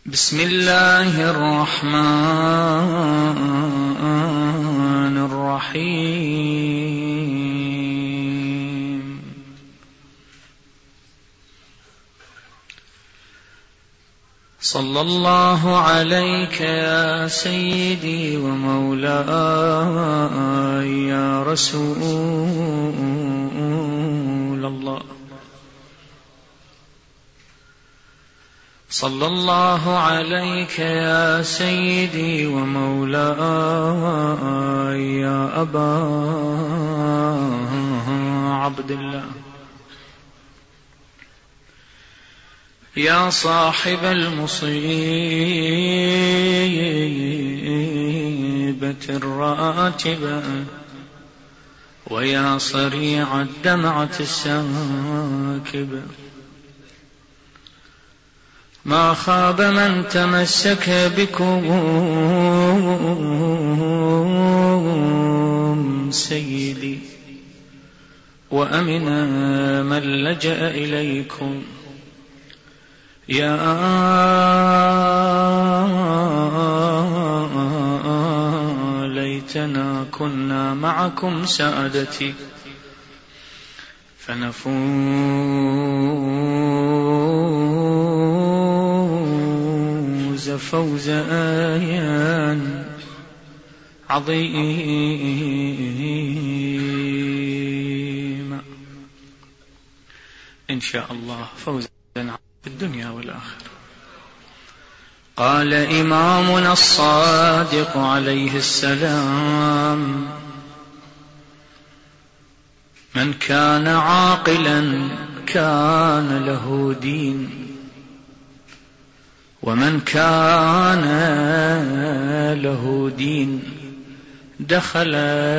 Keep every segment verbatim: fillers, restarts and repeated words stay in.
بسم الله الرحمن الرحيم. صلى الله عليك يا سيدي ومولاي يا رسول الله. صلى الله عليك يا سيدي ومولاي يا أبا عبد الله، يا صاحب المصيبة الراتبة، ويا صريع الدمعة الساكبة. ما خاب من تمسك بكم سيدي، وأمن من لجأ إليكم. يا ليتنا كنا معكم سادتي فنفوز فوزا عظيما إن شاء الله، فوزا في الدنيا والآخرة. قال إمامنا الصادق عليه السلام: من كان عاقلا كان له دين، ومن كان له دين دخل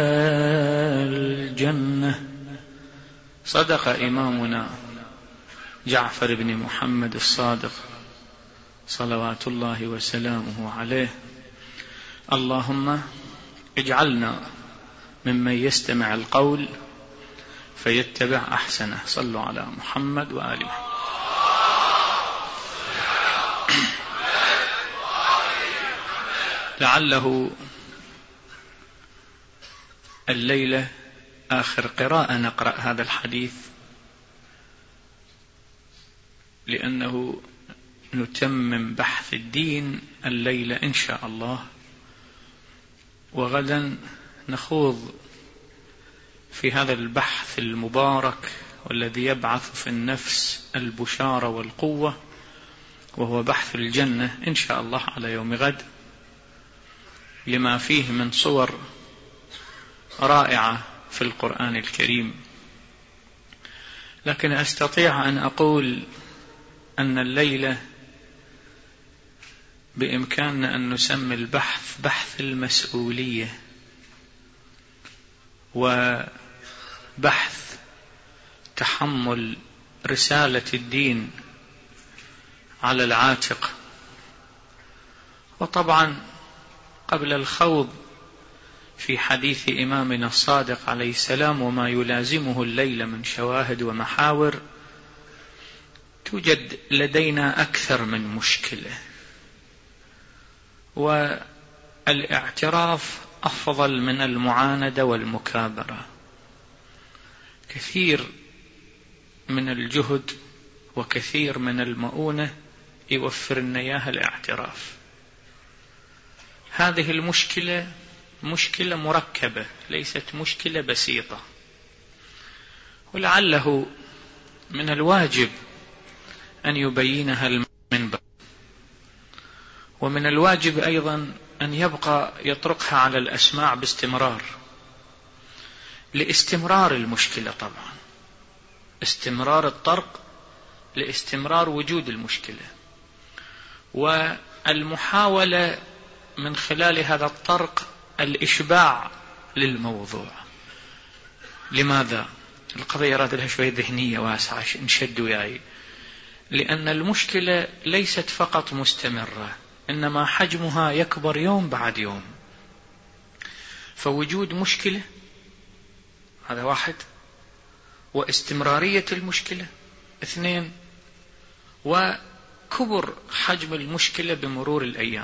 الجنة. صدق إمامنا جعفر بن محمد الصادق صلوات الله وسلامه عليه. اللهم اجعلنا ممن يستمع القول فيتبع أحسنه. صلوا على محمد وآله. لعله الليلة آخر قراءة نقرأ هذا الحديث، لأنه نتمم بحث الدين الليلة إن شاء الله، وغدا نخوض في هذا البحث المبارك والذي يبعث في النفس البشارة والقوة، وهو بحث الجنة إن شاء الله على يوم غد، لما فيه من صور رائعة في القرآن الكريم. لكن أستطيع أن أقول أن الليلة بإمكاننا أن نسمي البحث بحث المسؤولية، وبحث تحمل رسالة الدين على العاتق. وطبعا قبل الخوض في حديث إمامنا الصادق عليه السلام وما يلازمه الليلة من شواهد ومحاور، توجد لدينا أكثر من مشكلة، والاعتراف أفضل من المعاندة والمكابرة. كثير من الجهد وكثير من المؤونة يوفر لنا إياها الاعتراف. هذه المشكلة مشكلة مركبة، ليست مشكلة بسيطة، ولعله من الواجب أن يبينها المنبر، ومن الواجب أيضا أن يبقى يطرقها على الأسماع باستمرار، لاستمرار المشكلة. طبعا استمرار الطرق لاستمرار وجود المشكلة، والمحاولة من خلال هذا الطرق الإشباع للموضوع. لماذا؟ القضية راد لها شوية ذهنية واسعة، نشد وياي. لأن المشكلة ليست فقط مستمرة، إنما حجمها يكبر يوم بعد يوم. فوجود مشكلة هذا واحد، واستمرارية المشكلة اثنين، كبر حجم المشكلة بمرور الأيام.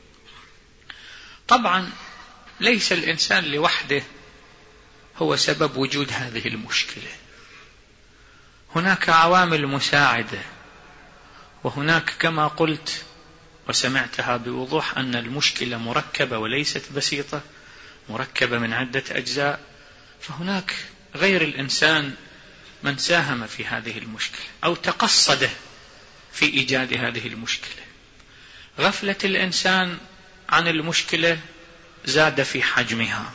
طبعا ليس الإنسان لوحده هو سبب وجود هذه المشكلة، هناك عوامل مساعدة، وهناك كما قلت وسمعتها بوضوح أن المشكلة مركبة وليست بسيطة، مركبة من عدة أجزاء، فهناك غير الإنسان من ساهم في هذه المشكلة أو تقصد في إيجاد هذه المشكلة. غفلة الإنسان عن المشكلة زاد في حجمها،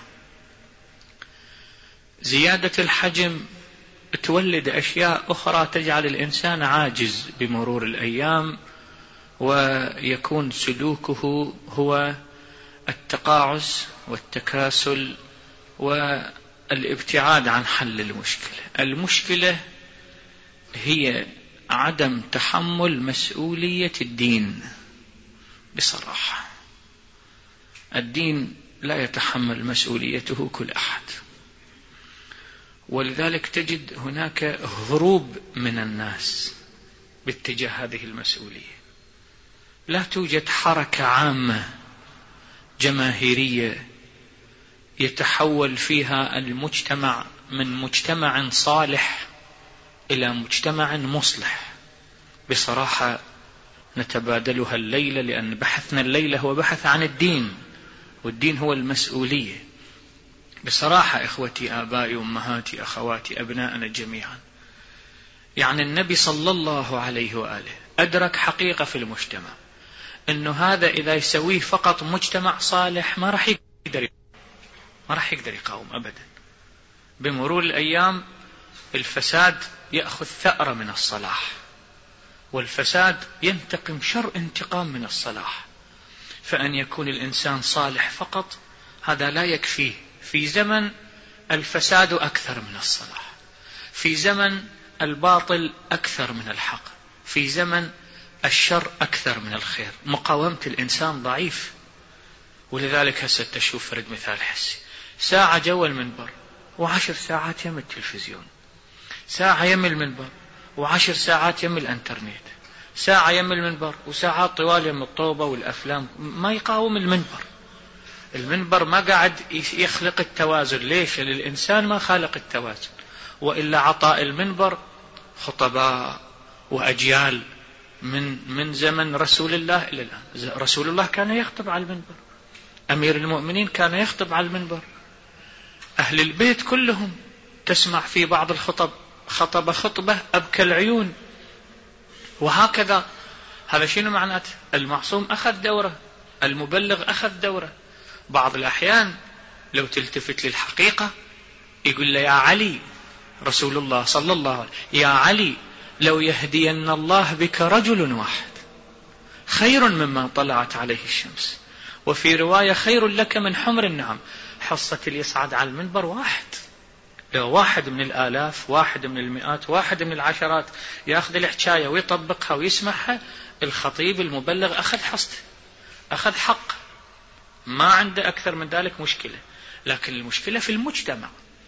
زيادة الحجم تولد أشياء أخرى تجعل الإنسان عاجز بمرور الأيام، ويكون سلوكه هو التقاعس والتكاسل والابتعاد عن حل المشكلة. المشكلة هي عدم تحمل مسؤولية الدين بصراحة. الدين لا يتحمل مسؤوليته كل أحد، ولذلك تجد هناك هروب من الناس باتجاه هذه المسؤولية. لا توجد حركة عامة جماهيرية يتحول فيها المجتمع من مجتمع صالح إلى مجتمع مصلح. بصراحة نتبادلها الليلة، لأن بحثنا الليلة هو بحث عن الدين، والدين هو المسؤولية. بصراحة إخوتي، آبائي، أمهاتي، أخواتي، أبناءنا جميعا، يعني النبي صلى الله عليه وآله أدرك حقيقة في المجتمع أنه هذا إذا يسويه فقط مجتمع صالح ما راح يقدر ما راح يقدر يقاوم أبدا. بمرور الأيام الفساد يأخذ ثأرة من الصلاح، والفساد ينتقم شر انتقام من الصلاح. فأن يكون الإنسان صالح فقط هذا لا يكفيه. في زمن الفساد أكثر من الصلاح، في زمن الباطل أكثر من الحق، في زمن الشر أكثر من الخير. مقاومة الإنسان ضعيف. ولذلك هسه تشوف فرد مثال حسي، ساعة جو المنبر وعشر ساعات يم التلفزيون، ساعة يم المنبر وعشر ساعات يم الانترنت، ساعة يم المنبر وساعات طوال يم الطوبة والأفلام. ما يقاوم المنبر. المنبر ما قاعد يخلق التوازن. ليش؟ للإنسان ما خالق التوازن، وإلا عطاء المنبر خطباء وأجيال من من زمن رسول الله إلى الآن. رسول الله كان يخطب على المنبر، أمير المؤمنين كان يخطب على المنبر، أهل البيت كلهم تسمع في بعض الخطب خطب خطبة أبكى العيون، وهكذا. هذا شنو معناته؟ المعصوم أخذ دوره، المبلغ أخذ دوره. بعض الأحيان لو تلتفت للحقيقة يقول له يا علي، رسول الله صلى الله عليه وسلم، يا علي لو يهدين الله بك رجل واحد خير مما طلعت عليه الشمس. وفي رواية خير لك من حمر النعم. حصة اللي يصعد على المنبر واحد، لو واحد من الآلاف، واحد من المئات، واحد من العشرات يأخذ الحكاية ويطبقها ويسمعها، الخطيب المبلغ أخذ حصته، أخذ حق، ما عنده أكثر من ذلك مشكلة. لكن المشكلة في المجتمع.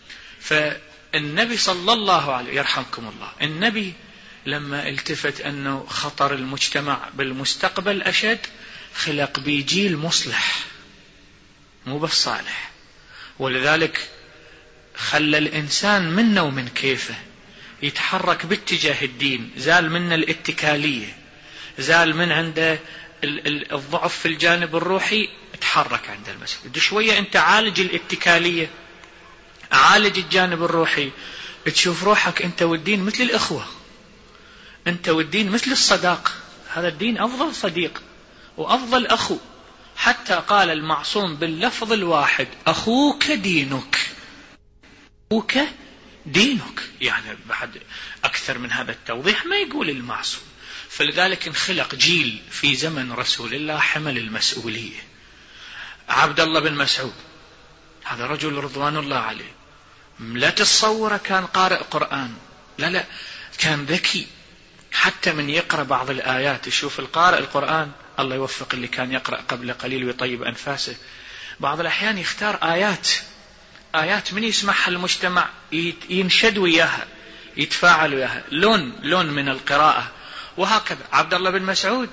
فالنبي صلى الله عليه يرحمكم الله، النبي لما التفت أنه خطر المجتمع بالمستقبل أشد، خلق بجيل مصلح مو بس صالح. ولذلك خلى الإنسان منه ومن كيفه يتحرك باتجاه الدين. زال من الاتكالية، زال من عنده الضعف في الجانب الروحي، تحرك عند المسجد. شوية أنت عالج الاتكالية، عالج الجانب الروحي، تشوف روحك أنت والدين مثل الأخوة، أنت والدين مثل الصداق. هذا الدين أفضل صديق وأفضل أخو. حتى قال المعصوم باللفظ الواحد أخوك دينك، أخوك دينك. يعني بعد أكثر من هذا التوضيح ما يقول المعصوم. فلذلك انخلق جيل في زمن رسول الله حمل المسؤولية. عبد الله بن مسعود هذا رجل رضوان الله عليه، لا تتصور كان قارئ قرآن، لا لا كان ذكي. حتى من يقرأ بعض الآيات، يشوف القارئ القرآن، الله يوفق اللي كان يقرأ قبل قليل ويطيب أنفاسه، بعض الأحيان يختار آيات آيات من يسمعها المجتمع ينشد وياها، يتفاعل وياها، لون لون من القراءة وهكذا عبد الله بن مسعود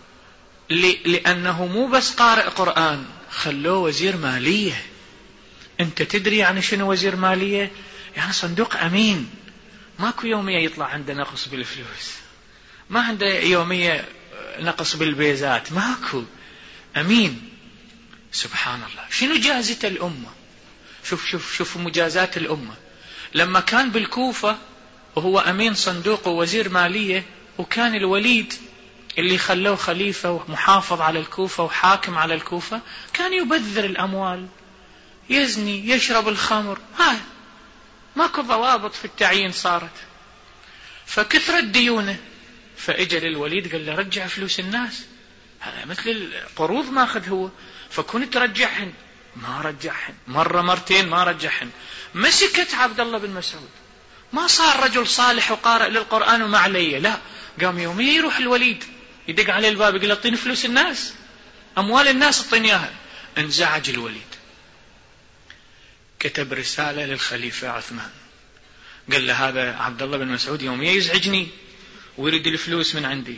لأنه مو بس قارئ قرآن، خلوه وزير مالية. أنت تدري يعني شنو وزير مالية؟ يعني صندوق أمين، ماكو يومية يطلع عنده نقص بالفلوس، ما عنده يومية نقص بالبيزات، ماكو، أمين. سبحان الله، شنو جازت الأمة؟ شوف شوف شوف مجازات الأمة. لما كان بالكوفة وهو أمين صندوق ووزير مالية، وكان الوليد اللي خلوه خليفة ومحافظ على الكوفة وحاكم على الكوفة، كان يبذر الأموال، يزني، يشرب الخمر، هاي ماكو ضوابط في التعيين صارت، فكثرت ديونه. فاجى للوليد قال له رجع فلوس الناس، هذا مثل القروض ماخذ هو، فكنت ترجعهن، ما رجعهن، مرة مرتين ما رجعهن. مسكت عبد الله بن مسعود، ما صار رجل صالح وقارئ للقرآن وما عليه، لا، قام يوميا يروح الوليد يدق عليه الباب يقول اعطيني فلوس الناس، أموال الناس اعطيني اياها. انزعج الوليد، كتب رسالة للخليفة عثمان، قال له هذا عبد الله بن مسعود يوميا يزعجني ويريد الفلوس من عندي.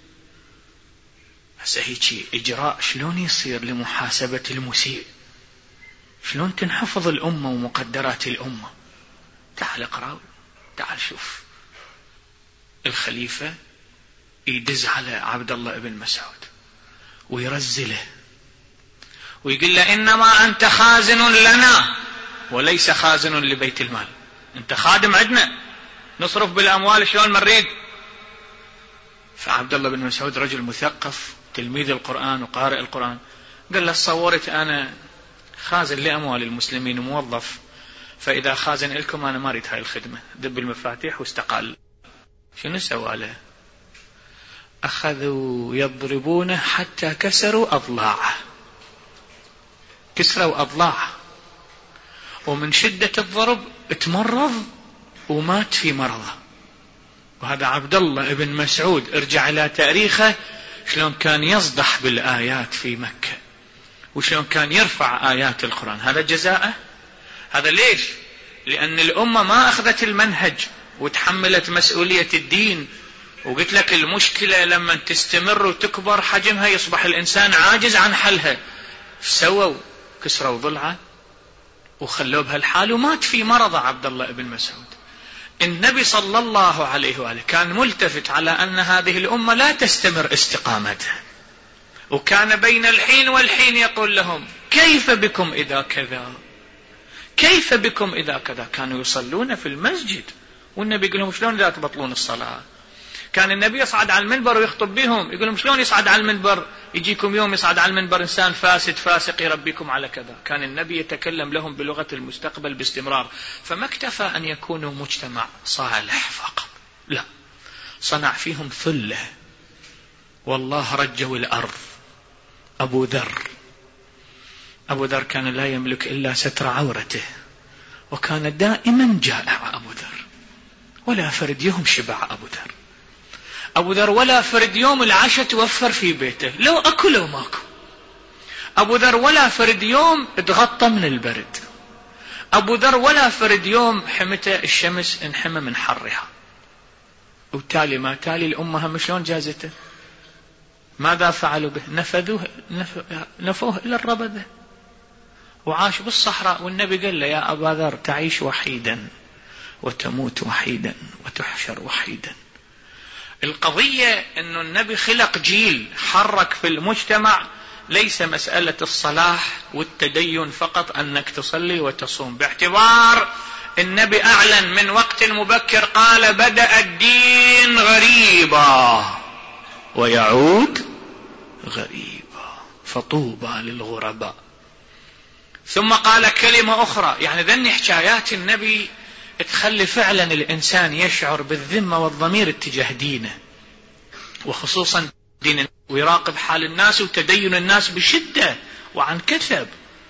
هسه هيك إجراء شلون يصير لمحاسبة المسيء؟ شلون تنحفظ الأمة ومقدرات الأمة؟ تعال اقرأ، تعال شوف. الخليفة يدز على عبد الله بن مسعود ويرزله ويقول له إنما أنت خازن لنا وليس خازن لبيت المال، أنت خادم عندنا، نصرف بالأموال شلون ما نريد. فعبد الله بن مسعود رجل مثقف، تلميذ القرآن وقارئ القرآن، قال له صورت أنا خازن لأموال المسلمين وموظف، فإذا خازن لكم أنا ما أريد هاي الخدمة، دب المفاتيح واستقال. شنو سوى له؟ أخذوا يضربونه حتى كسروا أضلاعه، كسروا أضلاعه، ومن شدة الضرب اتمرض ومات في مرضه. وهذا عبد الله بن مسعود ارجع إلى تاريخه، شلون كان يصدح بالآيات في مكة، وشلون كان يرفع آيات القرآن. هذا جزاءه. هذا ليش؟ لأن الأمة ما أخذت المنهج وتحملت مسؤولية الدين. وقلت لك المشكلة لما تستمر وتكبر حجمها يصبح الإنسان عاجز عن حلها. سووا كسروا ضلعه وخلوه بهالحال ومات في مرض عبد الله بن مسعود. النبي صلى الله عليه وآله كان ملتفت على أن هذه الأمة لا تستمر استقامتها، وكان بين الحين والحين يقول لهم كيف بكم إذا كذا، كيف بكم إذا كذا. كانوا يصلون في المسجد والنبي يقول لهم شلون إذا تبطلون الصلاة. كان النبي يصعد على المنبر ويخطب بهم، يقول لهم شلون يصعد على المنبر، يجيكم يوم يصعد على المنبر إنسان فاسد فاسق يربيكم على كذا. كان النبي يتكلم لهم بلغة المستقبل باستمرار. فما اكتفى أن يكونوا مجتمع صالح فقط، لا، صنع فيهم ثلة. والله رجوا الأرض. أبو ذر أبو ذر كان لا يملك إلا ستر عورته، وكان دائما جائع أبو ذر، ولا فرد يوم شبع أبو ذر. أبو ذر ولا فرد يوم العشاء توفر في بيته، لو أكل لو ماكو. أبو ذر ولا فرد يوم اتغطى من البرد. أبو ذر ولا فرد يوم حمته الشمس انحمى من حرها. وتالي ما تالي الأمة هم شلون جازته؟ ماذا فعلوا به؟ نفذوه نفوه إلى الربذة وعاش بالصحراء. والنبي قال له يا أبا ذر تعيش وحيدا وتموت وحيدا وتحشر وحيدا. القضية أن النبي خلق جيل حرك في المجتمع، ليس مسألة الصلاح والتدين فقط أنك تصلي وتصوم، باعتبار النبي أعلن من وقت مبكر قال بدأ الدين غريبا ويعود غريبا فطوبى للغرباء. ثم قال كلمة أخرى، يعني ذني حكايات النبي تخلي فعلا الإنسان يشعر بالذمة والضمير اتجاه دينه، وخصوصا دين، ويراقب حال الناس وتدين الناس بشدة وعن كثب.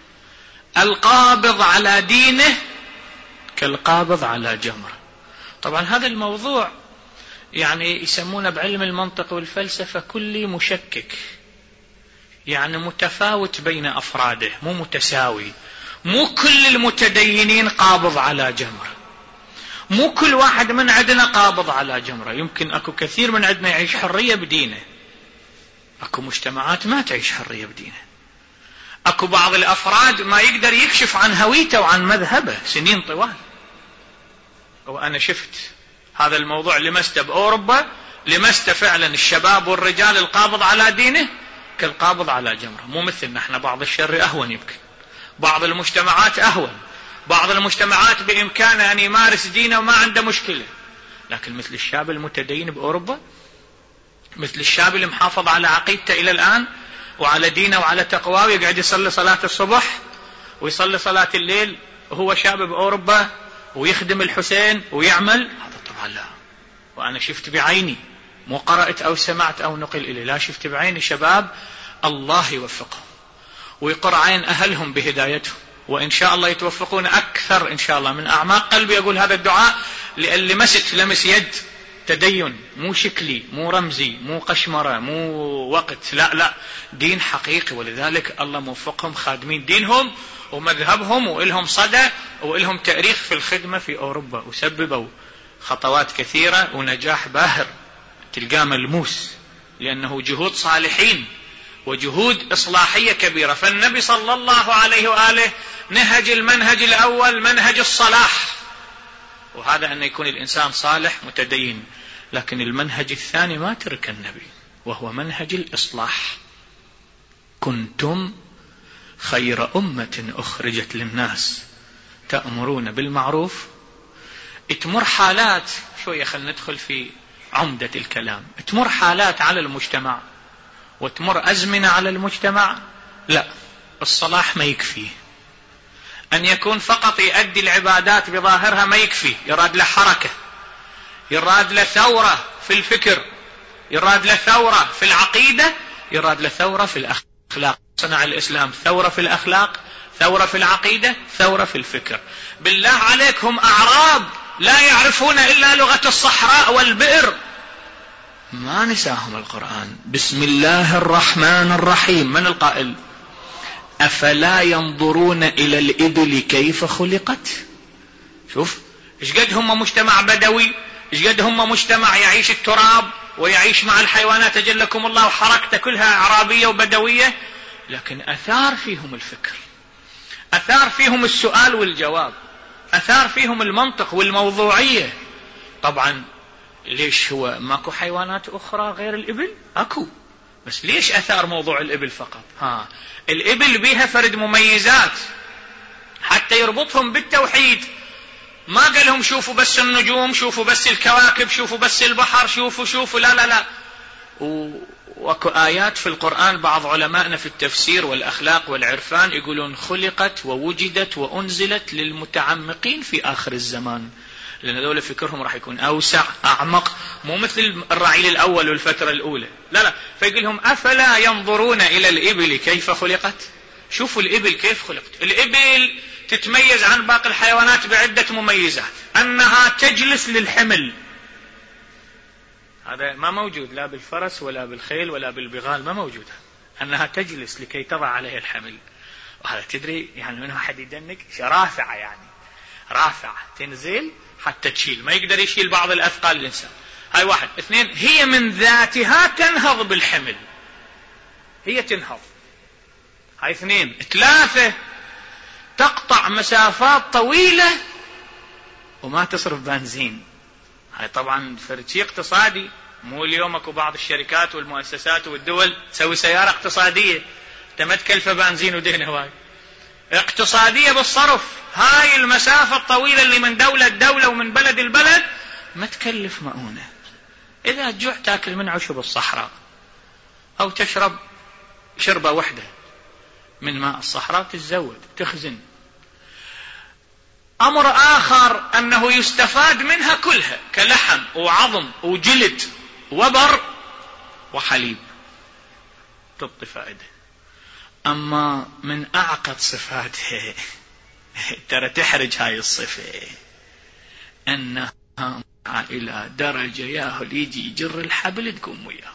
القابض على دينه كالقابض على جمر. طبعا هذا الموضوع يعني يسمونه بعلم المنطق والفلسفة كلي مشكك، يعني متفاوت بين أفراده، مو متساوي. مو كل المتدينين قابض على جمر، مو كل واحد من عندنا قابض على جمرة، يمكن اكو كثير من عندنا يعيش حرية بدينه، اكو مجتمعات ما تعيش حرية بدينه، اكو بعض الافراد ما يقدر يكشف عن هويته وعن مذهبه سنين طوال. وانا شفت هذا الموضوع لمسته باوروبا، لمسته فعلا الشباب والرجال القابض على دينه كالقابض على جمرة، مو مثلنا احنا، بعض الشر اهون، يمكن بعض المجتمعات اهون، بعض المجتمعات بامكانه ان يمارس دينه وما عنده مشكلة، لكن مثل الشاب المتدين باوروبا، مثل الشاب اللي محافظ على عقيدته الى الان وعلى دينه وعلى تقواه ويقعد يصلي صلاة الصبح ويصلي صلاة الليل وهو شاب باوروبا ويخدم الحسين ويعمل، هذا طبعا لا. وانا شفت بعيني، مو قرأت او سمعت او نقل الي، لا شفت بعيني شباب الله يوفقهم ويقر عين اهلهم بهدايتهم، وان شاء الله يتوفقون اكثر ان شاء الله. من اعماق قلبي اقول هذا الدعاء لان لمست لمس يد تدين، مو شكلي، مو رمزي، مو قشمرة، مو وقت، لا لا، دين حقيقي. ولذلك الله موفقهم خادمين دينهم ومذهبهم، وإلهم صدى وإلهم تاريخ في الخدمة في أوروبا، وسببوا خطوات كثيرة ونجاح باهر تلقاه ملموس، لأنه جهود صالحين وجهود إصلاحية كبيرة. فالنبي صلى الله عليه وآله نهج المنهج الأول منهج الصلاح، وهذا أن يكون الإنسان صالح متدين، لكن المنهج الثاني ما ترك النبي، وهو منهج الإصلاح. كنتم خير أمة أخرجت للناس تأمرون بالمعروف. تمر حالات، شوية خلينا ندخل في عمدة الكلام، تمر حالات على المجتمع وتمر أزمنة على المجتمع، لا، الصلاح ما يكفيه. أن يكون فقط يؤدي العبادات بظاهرها ما يكفي، يراد له حركة، يراد له ثورة في الفكر، يراد له ثورة في العقيدة، يراد له ثورة في الأخلاق. صنع الإسلام ثورة في الأخلاق، ثورة في العقيدة، ثورة في الفكر. بالله عليك هم أعراب لا يعرفون إلا لغة الصحراء والبئر، ما نساهم القرآن. بسم الله الرحمن الرحيم، من القائل؟ أفلا ينظرون إلى الإبل كيف خلقت. شوف إيش قد هم مجتمع بدوي، إيش قد هم مجتمع يعيش التراب ويعيش مع الحيوانات، أجلكم الله، وحركته كلها أعرابية وبدوية، لكن أثار فيهم الفكر، أثار فيهم السؤال والجواب، أثار فيهم المنطق والموضوعية. طبعا ليش هو ماكو حيوانات أخرى غير الإبل؟ أكو، بس ليش أثار موضوع الإبل فقط؟ ها، الإبل بيها فرد مميزات حتى يربطهم بالتوحيد، ما قال لهم شوفوا بس النجوم، شوفوا بس الكواكب، شوفوا بس البحر، شوفوا شوفوا لا لا لا. وكو آيات في القرآن بعض علمائنا في التفسير والأخلاق والعرفان يقولون خلقت ووجدت وأنزلت للمتعمقين في آخر الزمان، لأن هذول فكرهم راح يكون أوسع أعمق، مو مثل الرعيل الأول والفترة الأولى، لا لا. فيقول لهم أفلا ينظرون إلى الإبل كيف خلقت. شوفوا الإبل كيف خلقت. الإبل تتميز عن باقي الحيوانات بعدة مميزات، أنها تجلس للحمل، هذا ما موجود لا بالفرس ولا بالخيل ولا بالبغال، ما موجود، أنها تجلس لكي تضع عليه الحمل. وهذا تدري يعني من واحد يدنك رافعة، يعني رافعة تنزل حتى تشيل، ما يقدر يشيل بعض الأثقال الإنسان. هاي واحد. اثنين، هي من ذاتها تنهض بالحمل، هي تنهض. هاي اثنين. ثلاثة، تقطع مسافات طويلة وما تصرف بنزين. هاي طبعا فرشي اقتصادي، مو اليوم اكو بعض الشركات والمؤسسات والدول تسوي سيارة اقتصادية ما تكلفة بنزين ودهن هواي، اقتصادية بالصرف. هاي المسافة الطويلة اللي من دولة لدولة ومن بلد البلد ما تكلف مؤونة. إذا جوع تاكل من عشب الصحراء، أو تشرب شربة واحدة من ماء الصحراء تتزود تخزن. أمر آخر أنه يستفاد منها كلها كلحم وعظم وجلد وبر وحليب، تعطي فائدة. أما من أعقد صفاتها ترى تحرج هاي الصفة، أنها إلى درجة ياهل يجي يجر الحبل تقوم وياه،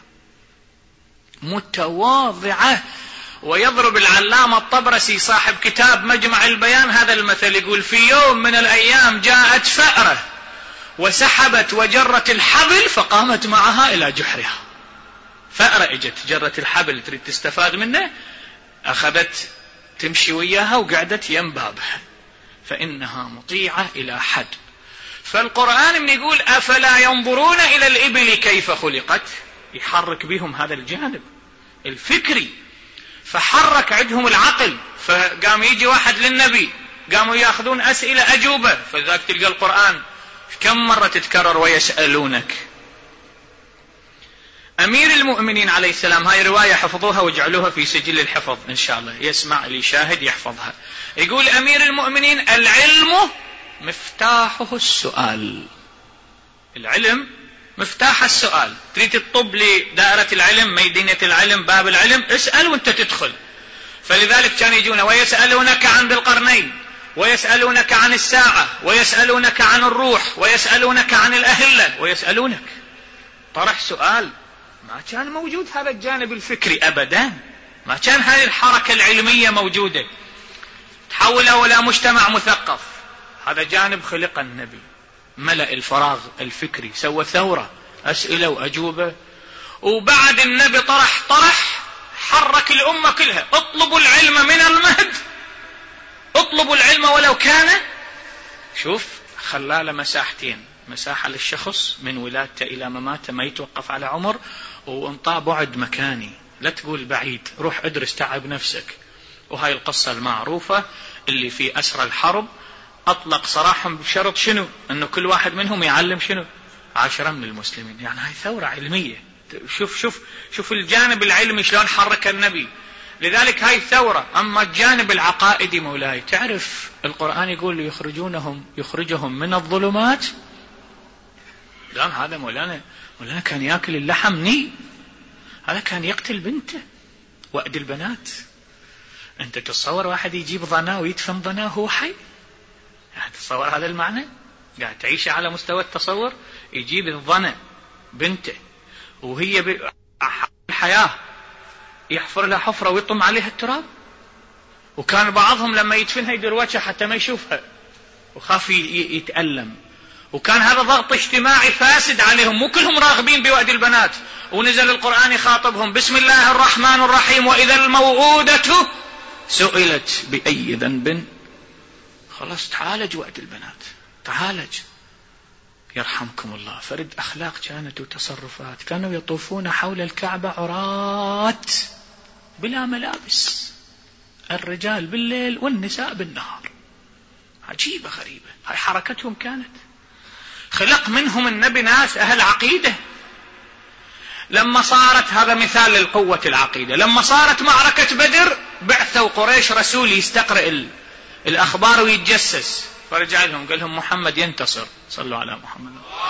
متواضعة. ويضرب العلامة الطبرسي صاحب كتاب مجمع البيان هذا المثل، يقول في يوم من الأيام جاءت فأرة وسحبت وجرت الحبل فقامت معها إلى جحرها. فأرة اجت جرت الحبل تريد تستفاد منه، أخذت تمشي وياها وقعدت ينبابها، فإنها مطيعة إلى حد. فالقرآن من يقول أفلا ينظرون إلى الإبل كيف خلقت، يحرك بهم هذا الجانب الفكري، فحرك عندهم العقل. فقام يجي واحد للنبي قاموا يأخذون أسئلة أجوبة، فذاك تلقى القرآن كم مرة تتكرر ويسألونك. أمير المؤمنين عليه السلام، هاي رواية حفظوها واجعلوها في سجل الحفظ إن شاء الله، يسمع اللي يشاهد يحفظها. يقول أمير المؤمنين العلم مفتاحه السؤال. العلم مفتاح السؤال. تريد تطب لدائرة العلم، ميدينة العلم، باب العلم، اسأل وانت تدخل. فلذلك كان يجون ويسألونك عن ذي القرنين، ويسألونك عن الساعة، ويسألونك عن الروح، ويسألونك عن الأهلة، ويسألونك. طرح سؤال. ما كان موجود هذا الجانب الفكري أبدا، ما كان هذه الحركة العلمية موجودة. تحولوا إلى مجتمع مثقف. هذا جانب خلق النبي، ملأ الفراغ الفكري، سوى ثورة، أسئلة وأجوبة. وبعد النبي طرح طرح حرك الأمة كلها. اطلبوا العلم من المهد، اطلبوا العلم ولو كان، شوف خلال مساحتين، مساحة للشخص من ولادته إلى مماته، ما يتوقف على عمر، وانطى بعد مكاني، لا تقول بعيد، روح ادرس تعب نفسك. وهاي القصة المعروفة اللي في أسرى الحرب أطلق صراحهم بشرط شنو؟ أنه كل واحد منهم يعلم شنو؟ عشرة من المسلمين. يعني هاي ثورة علمية. شوف شوف شوف الجانب العلمي شلون حرك النبي. لذلك هاي ثورة. أما الجانب العقائدي مولاي، تعرف القرآن يقول يخرجونهم يخرجهم من الظلمات. لا هذا مولانا مولانا كان يأكل اللحم ني، هذا كان يقتل بنته وأد البنات. أنت تتصور واحد يجيب ظناه ويدفن ظناه هو حي؟ تتصور هذا المعنى؟ قاعد تعيش على مستوى التصور. يجيب الظنة بنته وهي بالحياة يحفر لها حفرة ويطم عليها التراب. وكان بعضهم لما يدفنها يدير وجهه حتى ما يشوفها وخاف يتألم. وكان هذا ضغط اجتماعي فاسد عليهم، مو كلهم راغبين بوأد البنات. ونزل القرآن يخاطبهم بسم الله الرحمن الرحيم وإذا الموءودة سئلت بأي ذنب. خلاص تعالج وأد البنات، تعالج يرحمكم الله. فرد أخلاق كانت وتصرفات. كانوا يطوفون حول الكعبة عراة بلا ملابس، الرجال بالليل والنساء بالنهار. عجيبة غريبة. هاي حركتهم كانت. خلق منهم النبي ناس أهل عقيدة. لما صارت، هذا مثال للقوة العقيدة، لما صارت معركة بدر بعثوا قريش رسول يستقرئ الأخبار ويتجسس، فرجع لهم قال لهم محمد ينتصر. صلوا على محمد.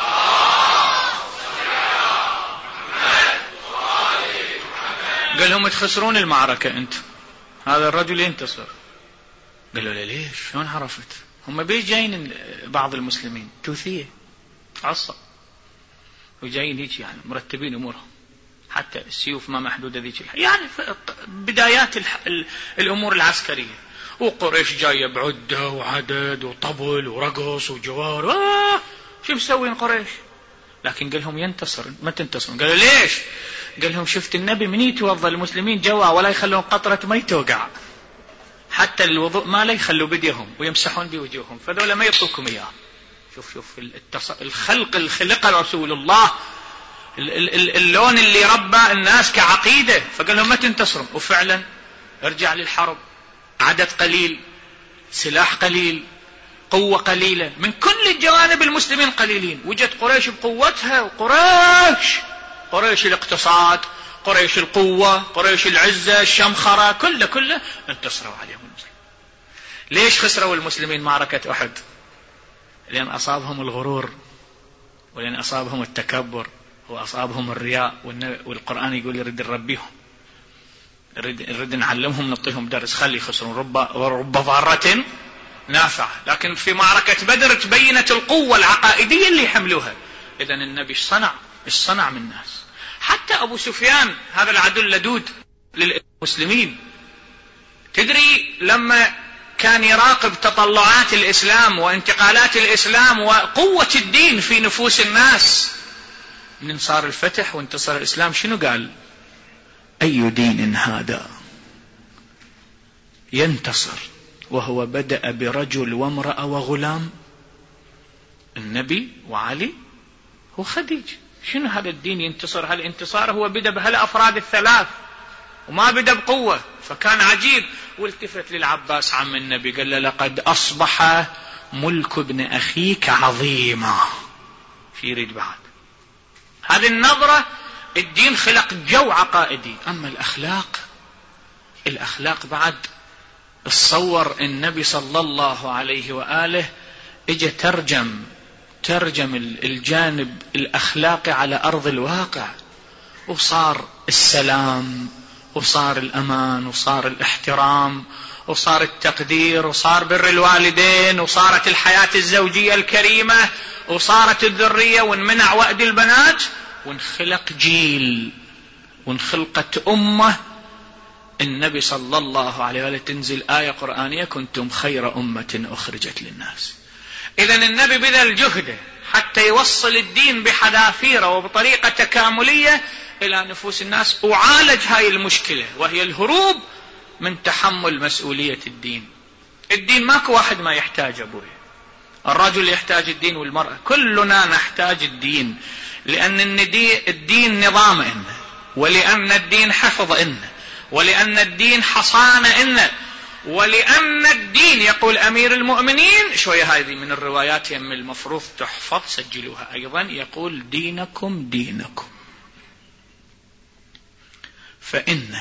قال لهم تخسرون المعركة أنتم، هذا الرجل ينتصر. قالوا له ليش؟ شلون عرفت؟ هم بيش جايين بعض المسلمين توثية عصا وجايين هيك يعني مرتبين أمورهم، حتى السيوف ما محدودة ذيك يعني بدايات الأمور العسكرية. وقريش جاية بعدة وعدد وطبل ورقص وجوار. آه شو مسوين قريش؟ لكن قال لهم ينتصر، ما تنتصرون. قالوا ليش؟ قال لهم شفت النبي من يتوضى المسلمين جوا ولا يخلون قطرة ما يتوقع، حتى الوضوء ما لا يخلوا بديهم ويمسحون بوجوههم، فذولا ما يطوكم إياه. شوف شوف التص... الخلق الخلق رسول الله، اللون اللي ربى الناس كعقيدة. فقال لهم ما تنتصرون. وفعلا ارجع للحرب، عدد قليل، سلاح قليل، قوة قليلة، من كل الجوانب المسلمين قليلين. وجد قريش بقوتها، وقريش قريش الاقتصاد، قريش القوة، قريش العزة، الشمخرة، كله كله انتصروا عليهم المسلمين. ليش خسروا المسلمين معركة أحد؟ لأن أصابهم الغرور، ولأن أصابهم التكبر، وأصابهم الرياء. والقرآن يقول يرد نربيهم، نرد نعلمهم، نعطيهم درس، خلي يخسرون. رب ورب ضارة نافعة. لكن في معركة بدر تبينت القوة العقائدية اللي يحملوها. إذن النبي صنع الصنع من الناس. حتى أبو سفيان هذا العدو اللدود للمسلمين، تدري لما كان يراقب تطلعات الإسلام وانتقالات الإسلام وقوة الدين في نفوس الناس. من صار الفتح وانتصر الإسلام شنو قال؟ أي دين هذا ينتصر وهو بدأ برجل وامرأة وغلام؟ النبي وعلي وخديج. شنو هذا الدين ينتصر؟ هالانتصار هو بدأ بهالأفراد الثلاث وما بدأ بقوة. فكان عجيب. والتفت للعباس عم النبي قال له لقد أصبح ملك ابن أخيك عظيما. في يريد بعد هذه النظرة. الدين خلق جو عقائدي. أما الأخلاق الأخلاق بعد تصور النبي صلى الله عليه وآله اجى ترجم ترجم الجانب الأخلاقي على أرض الواقع، وصار السلام وصار الأمان وصار الاحترام وصار التقدير وصار بر الوالدين وصارت الحياة الزوجية الكريمة وصارت الذرية وانمنع وأد البنات وانخلق جيل وانخلقت أمة. النبي صلى الله عليه وآله تنزل آية قرآنية كنتم خير أمة أخرجت للناس. إذن النبي بذل جهده حتى يوصل الدين بحذافيره وبطريقة تكاملية إلى نفوس الناس وعالج هاي المشكلة وهي الهروب من تحمل مسؤولية الدين. الدين ماكو واحد ما يحتاج أبوه. الرجل يحتاج الدين والمرأة كلنا نحتاج الدين، لأن الدين نظام إنه، ولأن الدين حفظ إنه، ولأن الدين حصانة إنه، ولأن الدين يقول أمير المؤمنين شوية هذه من الروايات يم المفروض تحفظ سجلوها أيضا. يقول دينكم دينكم، فإن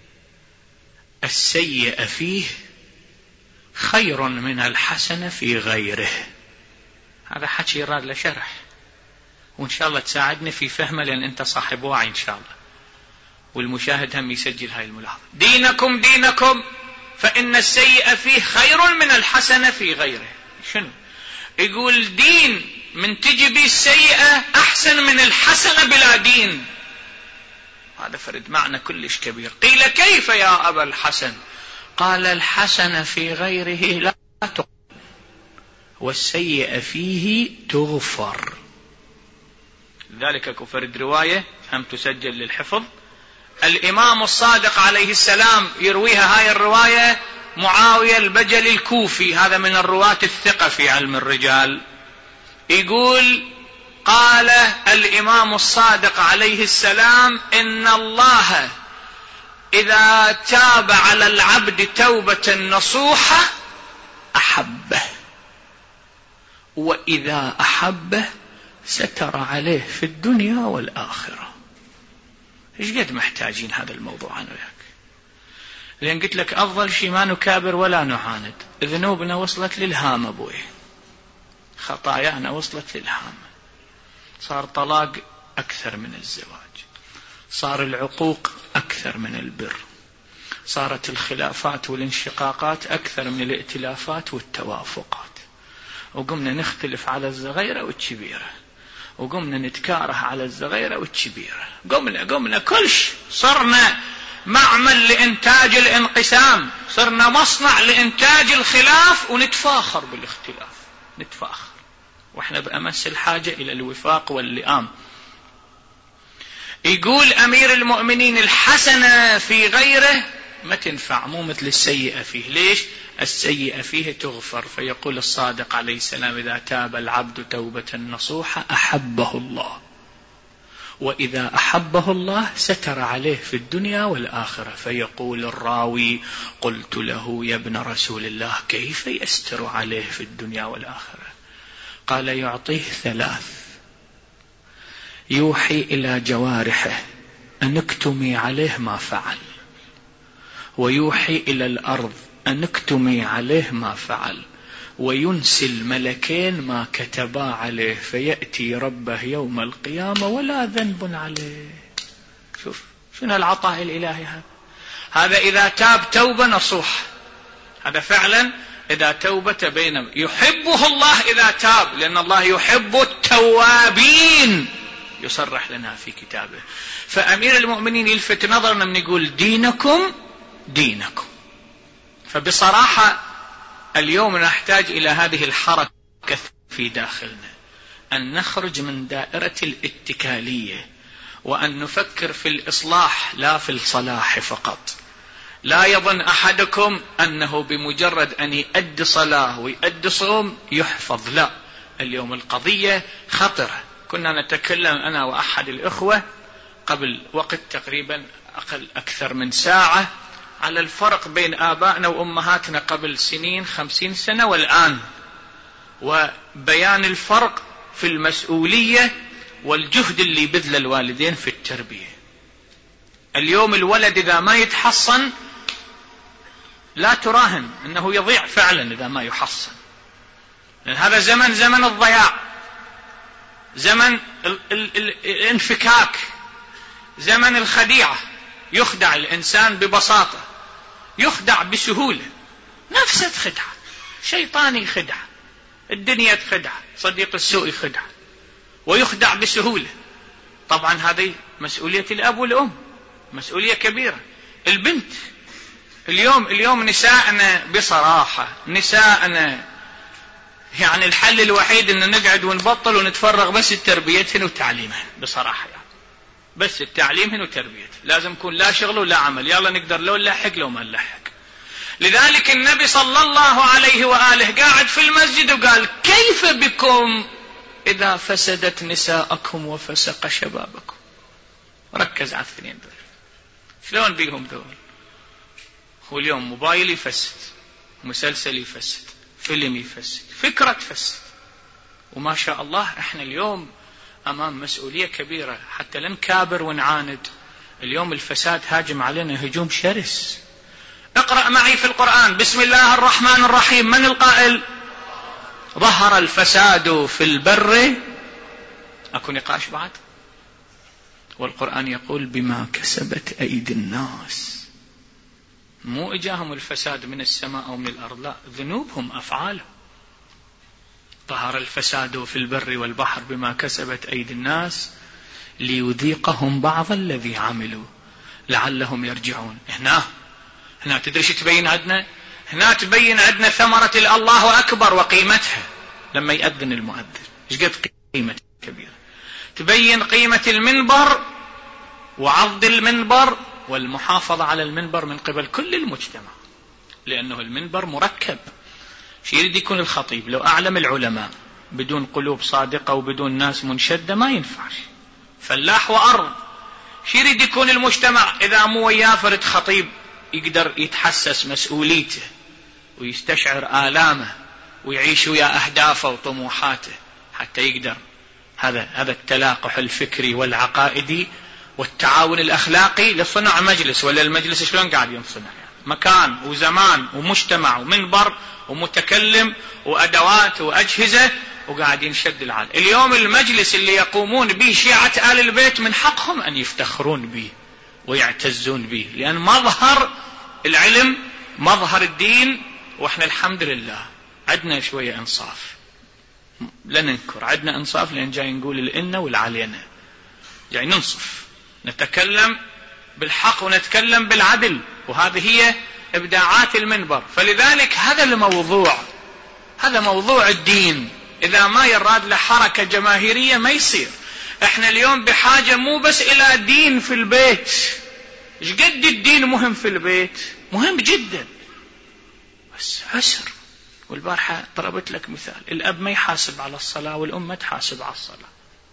السيء فيه خير من الحسن في غيره. هذا حكي يراد لشرح وإن شاء الله تساعدني في فهمه، لأن أنت صاحب وعي إن شاء الله والمشاهد هم يسجل هاي الملاحظة. دينكم دينكم فإن السيء فيه خير من الحسن في غيره. شنو يقول؟ دين من تجي به السيئة أحسن من الحسنة بلا دين. هذا فرد معنى كلش كبير. قيل كيف يا أبا الحسن؟ قال الحسن في غيره لا تقبل والسيء فيه تغفر. ذلك كفرد رواية هم تسجل للحفظ. الإمام الصادق عليه السلام يرويها هاي الرواية معاوية البجلي الكوفي، هذا من الرواة الثقة في علم الرجال. يقول قال الإمام الصادق عليه السلام إن الله إذا تاب على العبد توبة نصوحة أحبه، وإذا أحبه ستر عليه في الدنيا والآخرة. إيش قد محتاجين هذا الموضوع أنا وياك؟ لأن قلت لك أفضل شيء ما نكابر ولا نعاند. ذنوبنا وصلت للهام أبوي، خطايانا وصلت للهام. صار طلاق أكثر من الزواج، صار العقوق أكثر من البر، صارت الخلافات والانشقاقات أكثر من الائتلافات والتوافقات، وقمنا نختلف على الصغيرة والكبيرة، وقمنا نتكاره على الصغيرة والكبيرة، قمنا قمنا كلش. صرنا معمل لإنتاج الانقسام، صرنا مصنع لإنتاج الخلاف، ونتفاخر بالاختلاف، نتفاخر واحنا بأمس الحاجة إلى الوفاق واللئام. يقول أمير المؤمنين الحسنة في غيره ما تنفع، مو مثل السيئة فيه. ليش؟ السيئة فيه تغفر. فيقول الصادق عليه السلام إذا تاب العبد توبة نصوحة أحبه الله، وإذا أحبه الله ستر عليه في الدنيا والآخرة. فيقول الراوي قلت له يا ابن رسول الله كيف يستر عليه في الدنيا والآخرة؟ قال يعطيه ثلاث: يوحي إلى جوارحه أن اكتمي عليه ما فعل، ويوحي إلى الأرض أن اكتمي عليه ما فعل، وينسي الملكين ما كتبا عليه فيأتي ربه يوم القيامة ولا ذنب عليه. شوف شنو العطاء الإلهي هذا. هذا إذا تاب توبة نصوح، هذا فعلا إذا توبة بين يحبه الله إذا تاب، لأن الله يحب التوابين، يصرح لنا في كتابه. فأمير المؤمنين يلفت نظرنا من يقول دينكم دينكم. فبصراحة اليوم نحتاج إلى هذه الحركة في داخلنا، أن نخرج من دائرة الاتكالية، وأن نفكر في الإصلاح لا في الصلاح فقط. لا يظن أحدكم أنه بمجرد أن يؤدي صلاة ويؤدي صوم يحفظ، لا. اليوم القضية خطرة. كنا نتكلم أنا وأحد الإخوة قبل وقت تقريبا أقل أكثر من ساعة على الفرق بين آبائنا وأمهاتنا قبل سنين خمسين سنة والآن، وبيان الفرق في المسؤولية والجهد اللي بذل الوالدين في التربية. اليوم الولد إذا ما يتحصن لا تراهن أنه يضيع فعلا إذا ما يحصن، لأن هذا زمن زمن الضياع، زمن ال ال ال الانفكاك، زمن الخديعة. يخدع الإنسان ببساطة، يخدع بسهولة، نفسه خدعة، شيطاني خدعة، الدنيا خدعة، صديق السوء خدعة، ويخدع بسهولة. طبعا هذه مسؤولية الأب والأم، مسؤولية كبيرة. البنت اليوم اليوم نساءنا بصراحة نساءنا يعني الحل الوحيد ان نقعد ونبطل ونتفرغ بس تربيتهن وتعليمهن، بصراحة يعني بس التعليمهن وتربيتهن، لازم يكون لا شغل ولا عمل، يلا نقدر لو نلحق لو ما نلحق. لذلك النبي صلى الله عليه وآله قاعد في المسجد وقال: كيف بكم إذا فسدت نساءكم وفسق شبابكم؟ ركز على الاثنين دول، شلون بيهم دول؟ هو اليوم موبايل يفسد، مسلسل يفسد، فيلم يفسد، فكرة تفسد، وما شاء الله احنا اليوم امام مسؤولية كبيرة حتى لا نكابر ونعاند. اليوم الفساد هاجم علينا هجوم شرس. اقرأ معي في القرآن: بسم الله الرحمن الرحيم. من القائل؟ ظهر الفساد في البر. اكو نقاش بعد؟ والقرآن يقول: بما كسبت ايدي الناس. مو اجاهم الفساد من السماء او من الارض، لا، ذنوبهم افعالهم. ظهر الفساد في البر والبحر بما كسبت ايدي الناس ليذيقهم بعض الذي عملوا لعلهم يرجعون. هنا هنا تدري شو تبين عندنا؟ هنا تبين عندنا ثمرة الله اكبر وقيمتها. لما يأذن المؤذن ايش قد قيمة كبيرة، تبين قيمة المنبر وعض المنبر والمحافظة على المنبر من قبل كل المجتمع، لأنه المنبر مركب. شي يريد يكون الخطيب لو أعلم العلماء بدون قلوب صادقة وبدون ناس منشدة ما ينفعش، فلاح وأرض. شي يريد يكون المجتمع إذا مو وياه فرد خطيب يقدر يتحسس مسؤوليته ويستشعر آلامه ويعيش ويا أهدافه وطموحاته حتى يقدر هذا هذا التلاقح الفكري والعقائدي والتعاون الأخلاقي لصنع مجلس. ولا المجلس شلون قاعد ينصنع؟ يعني مكان وزمان ومجتمع ومنبر ومتكلم وأدوات وأجهزة وقاعد ينشد العالم. اليوم المجلس اللي يقومون به شيعة آل البيت من حقهم أن يفتخرون به ويعتزون به، لأن مظهر العلم مظهر الدين، وإحنا الحمد لله عدنا شوية إنصاف، لا ننكر عدنا إنصاف، لأن جاي نقول الإنة والعلينا، يعني ننصف، نتكلم بالحق ونتكلم بالعدل، وهذه هي إبداعات المنبر. فلذلك هذا الموضوع هذا موضوع الدين، إذا ما يراد لحركة جماهيرية ما يصير. احنا اليوم بحاجة مو بس إلى دين في البيت. ايش قد الدين مهم في البيت؟ مهم جدا، بس عسر. والبارحة ضربت لك مثال، الأب ما يحاسب على الصلاة والأم ما تحاسب على الصلاة.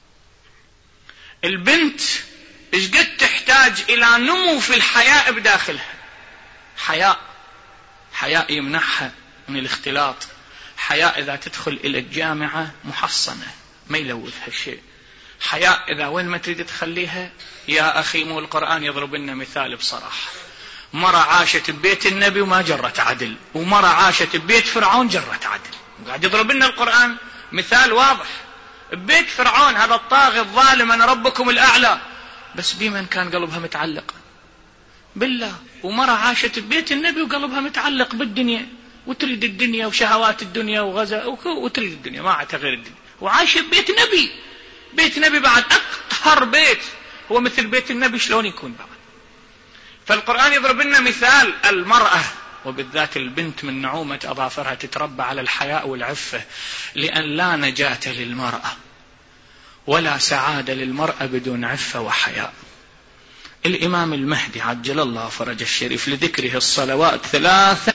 البنت ايش قد تحتاج إلى نمو في الحياء بداخلها، حياء حياء يمنعها من الاختلاط، حياء إذا تدخل إلى الجامعة محصنة ما يلوثها شيء، حياء إذا وين ما تريد تخليها. يا أخي مو القرآن يضرب لنا مثال بصراحة، مرة عاشت ببيت النبي وما جرت عدل، ومرة عاشت ببيت فرعون جرت عدل. قاعد يضرب لنا القرآن مثال واضح. ببيت فرعون هذا الطاغي الظالم أنا ربكم الأعلى، بس بمن كان قلبها متعلق بالله. ومرة عاشت ببيت النبي وقلبها متعلق بالدنيا، وتريد الدنيا وشهوات الدنيا وغزا وتريد الدنيا، ما عاد غير الدنيا، وعاش ببيت نبي. بيت نبي بعد أطهر بيت هو مثل بيت النبي، شلون يكون بعد؟ فالقرآن يضرب لنا مثال المرأة وبالذات البنت من نعومة أظافرها تتربى على الحياء والعفة، لأن لا نجاة للمرأة ولا سعادة للمرأة بدون عفة وحياء. الإمام المهدي عجل الله فرج الشريف لذكره الصلوات ثلاثا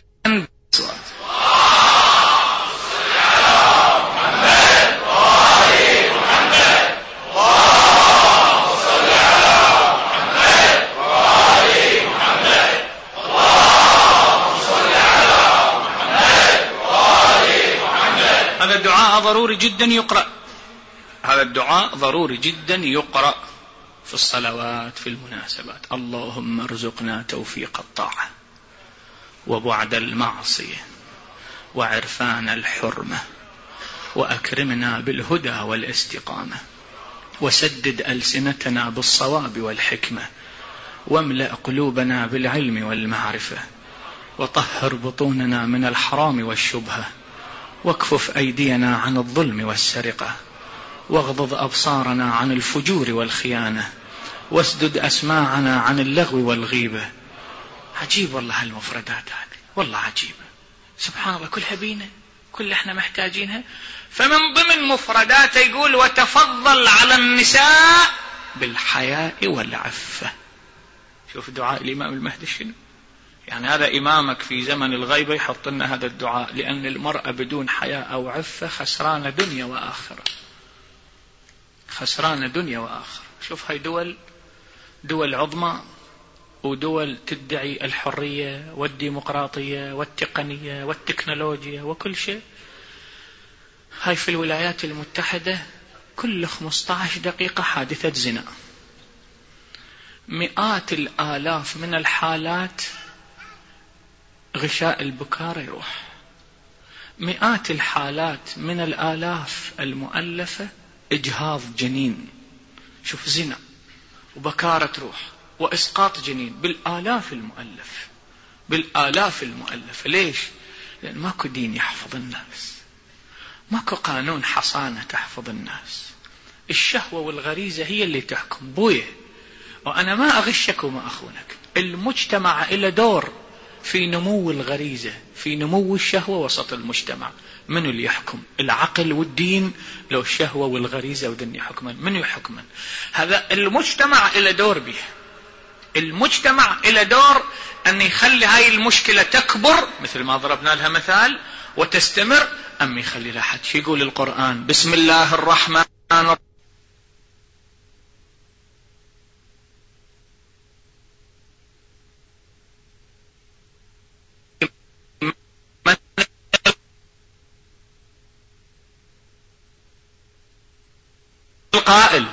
هذا الدعاء ضروري جدا يقرأ، هذا الدعاء ضروري جدا يقرأ في الصلوات في المناسبات. اللهم ارزقنا توفيق الطاعة وبعد المعصية وعرفان الحرمة، وأكرمنا بالهدى والاستقامة، وسدد ألسنتنا بالصواب والحكمة، واملأ قلوبنا بالعلم والمعرفة، وطهر بطوننا من الحرام والشبهة، واكفف أيدينا عن الظلم والسرقة، واغضض أبصارنا عن الفجور والخيانة، واسدد أسماعنا عن اللغو والغيبة. عجيب والله هالمفردات هذه، والله عجيبة سبحان الله، كلها بينا، كل احنا محتاجينها. فمن ضمن مفرداته يقول وتفضل على النساء بالحياء والعفة. شوف دعاء الإمام المهدي شنو يعني، هذا إمامك في زمن الغيبة يحط لنا هذا الدعاء، لأن المرأة بدون حياء أو عفة خسرانة دنيا وآخرة، خسرانة دنيا وآخرة. شوف هاي دول دول عظمى ودول تدعي الحرية والديمقراطية والتقنية والتكنولوجيا وكل شيء. هاي في الولايات المتحدة كل خمسة عشر دقيقة حادثة زنا، مئات الآلاف من الحالات غشاء البكارة يروح، مئات الحالات من الآلاف المؤلفة إجهاض جنين. شوف زنا وبكارة تروح وإسقاط جنين بالآلاف المؤلف، بالآلاف المؤلفة. ليش؟ لأن ماكو دين يحفظ الناس، ماكو قانون حصانة تحفظ الناس، الشهوة والغريزة هي اللي تحكم. بويه وأنا ما أغشك وما أخونك، المجتمع إلى دور في نمو الغريزة، في نمو الشهوة وسط المجتمع. منو اللي يحكم؟ العقل والدين؟ لو الشهوة والغريزة والدين يحكمن، منو يحكمن؟ هذا المجتمع إلى دور به، المجتمع إلى دور أن يخلي هاي المشكلة تكبر مثل ما ضربنا لها مثال وتستمر، أم يخلي لها حد. شو يقول القرآن؟ بسم الله الرحمن الرحيم القائل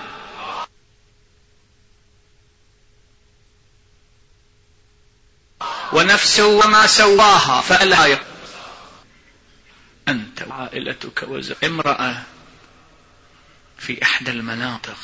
ونفس وما سواها فألهاها أنت وعائلتك وزوجك. امرأة في إحدى المناطق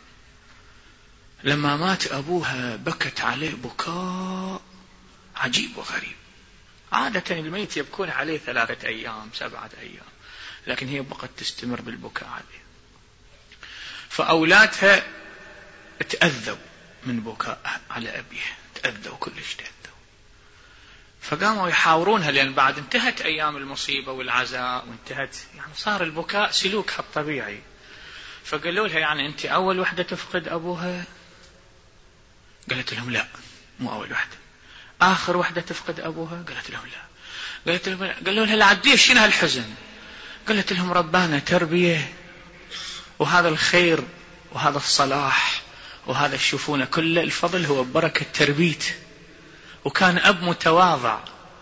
لما مات أبوها بكت عليه بكاء عجيب وغريب. عادة الميت يبكون عليه ثلاثة أيام سبعة أيام، لكن هي بقت تستمر بالبكاء عليه. فأولادها تأذوا من بكاء على أبيها، تأذوا كلش تأذوا. فقاموا يحاورونها، لأن بعد انتهت أيام المصيبة والعزاء وانتهت يعني صار البكاء سلوكها الطبيعي. فقالوا لها يعني أنت أول وحدة تفقد أبوها؟ قالت لهم لا مو أول وحدة. آخر وحدة تفقد أبوها؟ قالت لهم لا. قالت لهم قالوا لها العديش شنو هالحزن؟ قالت لهم ربانا تربية، وهذا الخير وهذا الصلاح وهذا الشفونة كل الفضل هو ببركة تربيت. وكان أب متواضع،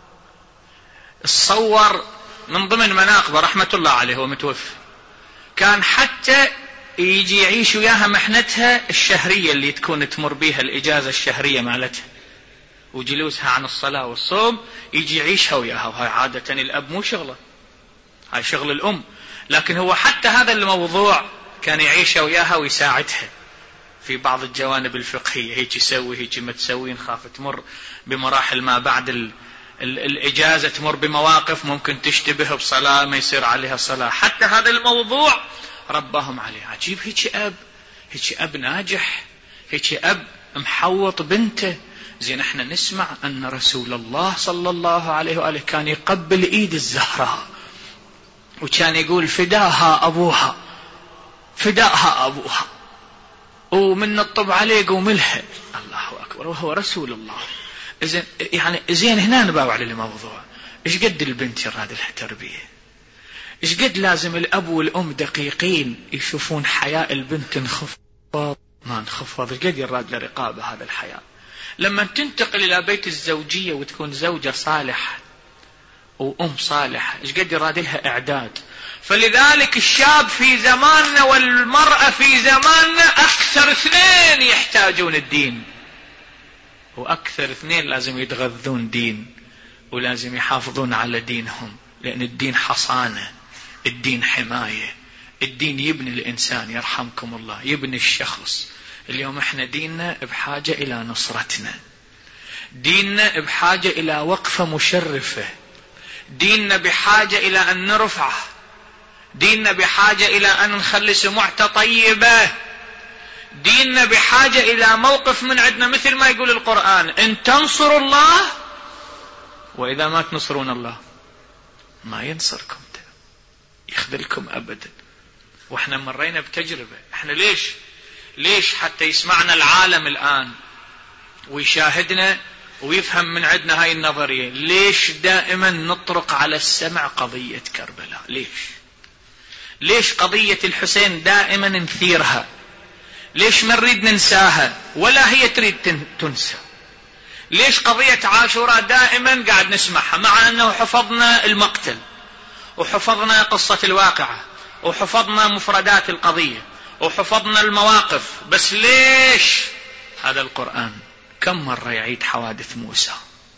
الصور من ضمن مناقبه رحمة الله عليه ومتوفى، كان حتى يجي يعيش وياها محنتها الشهرية اللي تكون تمر بيها، الإجازة الشهرية مالتها وجلوسها عن الصلاة والصوم، يجي يعيشها وياها. وهي عادة الأب مو شغله، هاي شغل الأم، لكن هو حتى هذا الموضوع كان يعيشها وياها ويساعدها في بعض الجوانب الفقهية، هيك يسوي هيك ما تسوي، نخاف تمر بمراحل ما بعد ال ال الإجازة، تمر بمواقف ممكن تشتبه بصلاة ما يصير عليها صلاة، حتى هذا الموضوع رباهم عليه. عجيب هيك أب، هيك أب ناجح، هيك أب محوط بنته زين احنا نسمع أن رسول الله صلى الله عليه وآله كان يقبل إيد الزهراء وكان يقول فداها أبوها فداها أبوها، ومن الطب عليه قوملها. الله أكبر، وهو رسول الله. زين يعني زين هنا نباوع على الموضوع. إيش قد البنت يراد لها تربية؟ إيش قد لازم الأب والأم دقيقين يشوفون حياء البنت انخفض ما انخفض، إيش قد يراد لرقابة هذا الحياء. لما تنتقل إلى بيت الزوجية وتكون زوجة صالحة وأم صالحة، إيش قد يراد لها إعداد. فلذلك الشاب في زماننا والمرأة في زماننا أكثر اثنين يحتاجون الدين، وأكثر اثنين لازم يتغذون دين ولازم يحافظون على دينهم، لأن الدين حصانة، الدين حماية، الدين يبني الإنسان يرحمكم الله، يبني الشخص. اليوم احنا ديننا بحاجة إلى نصرتنا، ديننا بحاجة إلى وقفة مشرفة، ديننا بحاجة إلى أن نرفعه، ديننا بحاجة إلى أن نخلي سمعته طيبة، ديننا بحاجة إلى موقف من عندنا مثل ما يقول القرآن: إن تنصروا الله، وإذا ما تنصرون الله ما ينصركم يخذلكم أبدا. وإحنا مرينا بتجربة. إحنا ليش ليش حتى يسمعنا العالم الآن ويشاهدنا ويفهم من عندنا هاي النظرية، ليش دائما نطرق على السمع قضية كربلاء؟ ليش ليش قضية الحسين دائما نثيرها؟ ليش ما نريد ننساها ولا هي تريد تنسى؟ ليش قضية عاشوراء دائما قاعد نسمعها مع أنه حفظنا المقتل وحفظنا قصة الواقعة وحفظنا مفردات القضية وحفظنا المواقف، بس ليش هذا القرآن كم مرة يعيد حوادث موسى؟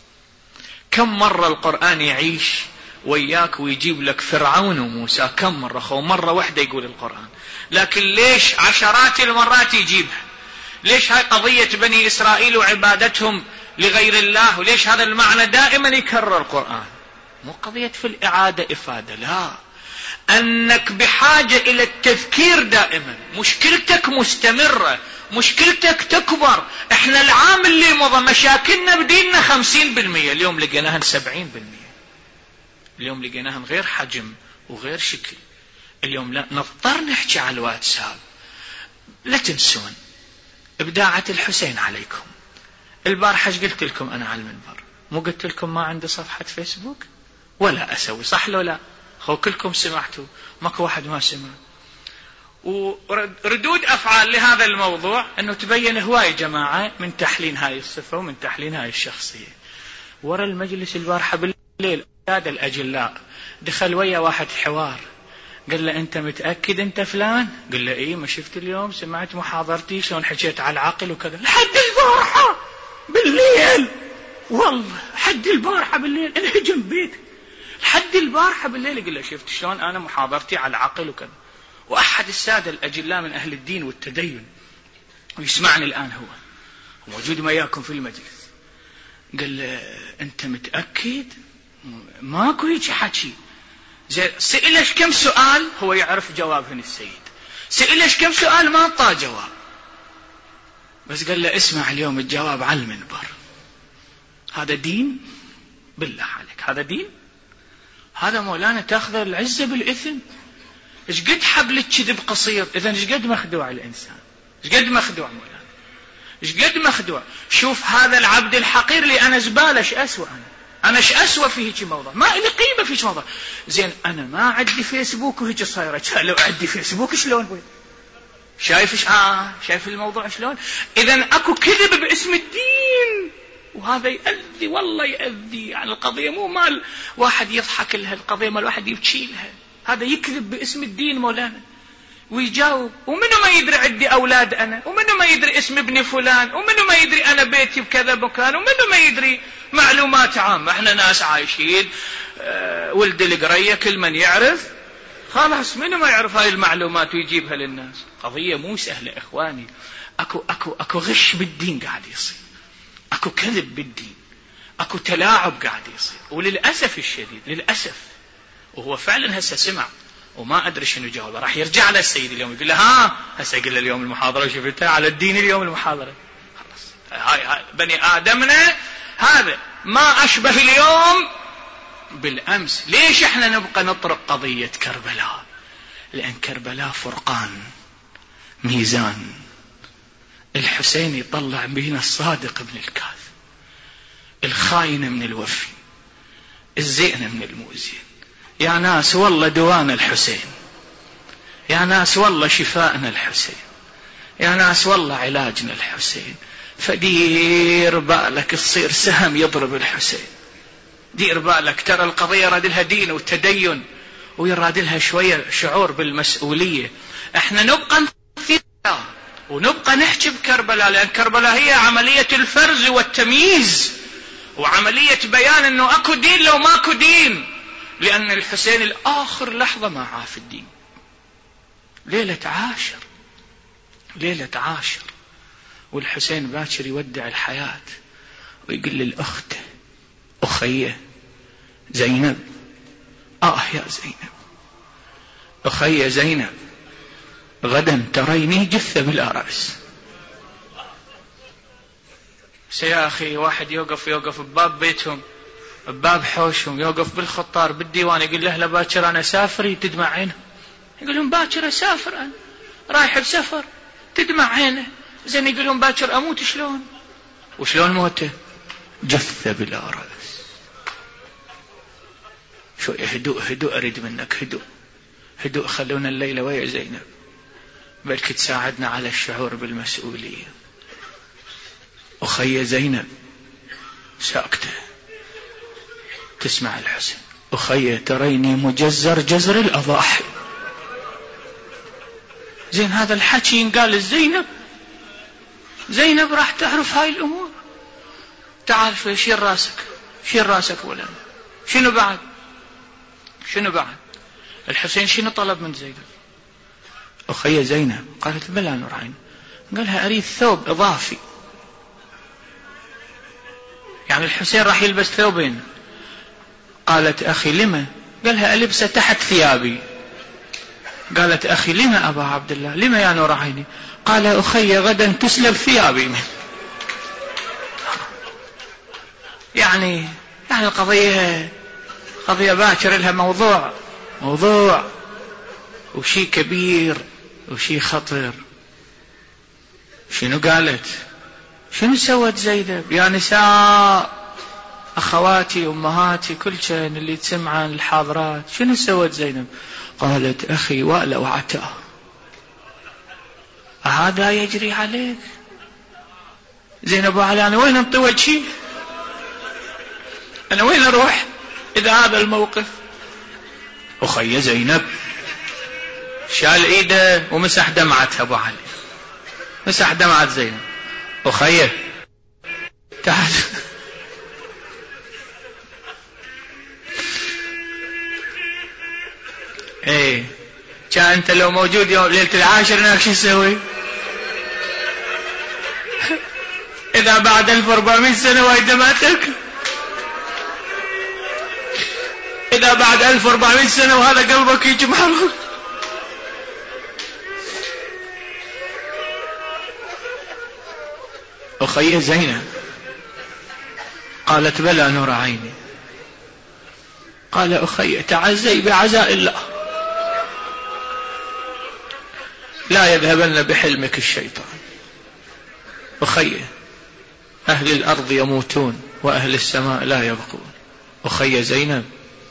كم مرة القرآن يعيش وياك ويجيب لك فرعون وموسى؟ كم مرة؟ خو مرة واحدة يقول القرآن، لكن ليش عشرات المرات يجيبها؟ ليش هاي قضية بني إسرائيل وعبادتهم لغير الله، وليش هذا المعنى دائما يكرر القرآن؟ مو قضية في الإعادة إفادة، لا، أنك بحاجة إلى التذكير دائما. مشكلتك مستمرة، مشكلتك تكبر. احنا العام اللي مضى مشاكلنا بديننا خمسين بالمية، اليوم لقيناها سبعين بالمية، اليوم لقيناها غير حجم وغير شكل. اليوم لا نضطر نحكي على الواتساب. لا تنسون إبداعة الحسين عليكم. البارحة قلت لكم أنا على المنبر، مو قلت لكم ما عندي صفحة فيسبوك ولا أسوي، صح لو لا؟ خو كلكم سمعتوا، ماكو واحد ما سمع. وردود أفعال لهذا الموضوع أنه تبين هواي جماعة من تحلين هاي الصفة ومن تحلين هاي الشخصية. ورا المجلس البارحة بالليل هذا الأجلاء دخل ويا واحد حوار، قال له أنت متأكد أنت فلان؟ قال له إيه، ما شفت اليوم سمعت محاضرتي شلون حكيت على العقل وكذا. لحد البارحة بالليل، والله حد البارحة بالليل انهجم بيتك، لحد البارحة بالليل قال له شفت شلون أنا محاضرتي على العقل وكذا. وأحد السادة الأجلاء من أهل الدين والتدين ويسمعني الآن، هو موجود وياكم في المجلس، قال له أنت متأكد؟ ماكو هيك حكي. سئلش كم سؤال هو يعرف جوابهن السيد، سئلش كم سؤال ما أعطاه جواب، بس قال له اسمع اليوم الجواب على المنبر. هذا دين؟ بالله عليك هذا دين؟ هذا مولانا تاخذ العزة بالإثم؟ ايش قد حبل الكذب قصير؟ اذا ايش قد مخدوع الانسان، ايش قد مخدوع مولانا، ايش قد مخدوع. شوف هذا العبد الحقير اللي انا زباله، ايش اسوى انا انا ايش اسوى في هيك موضوع، ما لي قيمه في هيك موضوع. زين انا ما عندي فيسبوك وهيك صايره، لو عندي فيسبوك شلون بي؟ شايف ايش اه شايف الموضوع شلون؟ اذا اكو كذب باسم الدين، وهذا يؤذي، والله يؤذي. يعني القضيه مو مال واحد يضحك لها، القضيه مال واحد يبكي لها. هذا يكذب باسم الدين مولانا ويجاوب. ومنو ما يدري عندي أولاد أنا، ومنو ما يدري اسم ابن فلان، ومنو ما يدري أنا بيتي بكذا مكان، ومنو ما يدري معلومات عامة. احنا ناس عايشين أه ولد القرية كل من يعرف خلاص، منو ما يعرف هاي المعلومات ويجيبها للناس. قضية مو سهلة إخواني. أكو, أكو, أكو غش بالدين قاعد يصير، أكو كذب بالدين، أكو تلاعب قاعد يصير. وللأسف الشديد للأسف، وهو فعلا هسه سمع وما أدري شنو جاوبه، راح يرجع على السيد اليوم يقول له ها هسه قل له اليوم المحاضرة شفتها على الدين، اليوم المحاضرة خلاص هاي هاي بني آدمنا هذا ما أشبه اليوم بالأمس. ليش احنا نبقى نطرق قضية كربلاء؟ لأن كربلاء فرقان، ميزان. الحسين يطلع بين الصادق من الكاذب، الخاين من الوفي، الزين من المؤذين. يا ناس والله دوانا الحسين، يا ناس والله شفاءنا الحسين، يا ناس والله علاجنا الحسين. فدير بالك تصير سهم يضرب الحسين، دير بالك. ترى القضية يراد لها دين وتدين، ويراد لها شوية شعور بالمسؤولية. احنا نبقى نثيرها ونبقى نحكي بكربلاء، لأن كربلاء هي عملية الفرز والتمييز، وعملية بيان انه اكو دين لو ماكو دين. لأن الحسين الآخر لحظة ما عاف الدين. ليلة عاشر، ليلة عاشر، والحسين باكر يودع الحياة ويقول للأخت أخيه زينب، آه يا زينب، أخي زينب، غدا تريني جثة بلا رأس. يا أخي واحد يوقف يوقف بباب بيتهم، بباب حوشهم، يوقف بالخطار بالديوان، يقول له باكر أنا سافري، تدمع عينه. يقول لهم باكر أسافر، أنا رايح بسفر، تدمع عينه. زين يقول لهم باكر أموت، شلون؟ وشلون موته؟ جثة بلا رأس. شوية هدوء، هدوء أريد منك، هدوء هدوء. خلونا الليلة ويا زينب، بلك تساعدنا على الشعور بالمسؤولية. أخي زينب ساكتة تسمع الحسن، أخي تريني مجزر جزر الأضاحي. زين هذا الحكي ينقال لزينب، زينب راح تعرف هاي الأمور. تعرف شيل راسك، شيل راسك ولا شنو بعد؟ شنو بعد؟ الحسين شنو طلب من زينب؟ أخي زينب قالت بلا نور عين. قالها أريد ثوب إضافي. يعني الحسين راح يلبس ثوبين. قالت أخي لما؟ قالها ألبسه تحت ثيابي. قالت أخي لما أبا عبد الله؟ لما يا نور عيني؟ قال أخي غدا تسلب ثيابي. يعني يعني القضية قضية باكر لها موضوع، موضوع وشي كبير وشي خطر. شنو قالت؟ شنو سوت زينب؟ يا نساء أخواتي أمهاتي كل شيء اللي تسمعن الحاضرات، شنو سوت زينب؟ قالت أخي وألو عتاه، هذا يجري عليك؟ زينب علي أنا وين انطي وجهي؟ أنا وين أروح إذا هذا الموقف؟ أخي زينب شال إيده ومسح دمعتها أبو علي، مسح دمعة زينب. أخي تعال. ايه كان انت لو موجود يوم ليلة العاشر هناك شو تسوي؟ اذا بعد ألف وأربعمائة سنة وايد دمعتك، اذا بعد ألف وأربعمائة سنة وهذا قلبك يجمع. أخي زينب قالت بلى نور عيني. قال أخي تعزي بعزاء الله، لا يذهبن بحلمك الشيطان. أخي أهل الأرض يموتون وأهل السماء لا يبقون. أخي زينب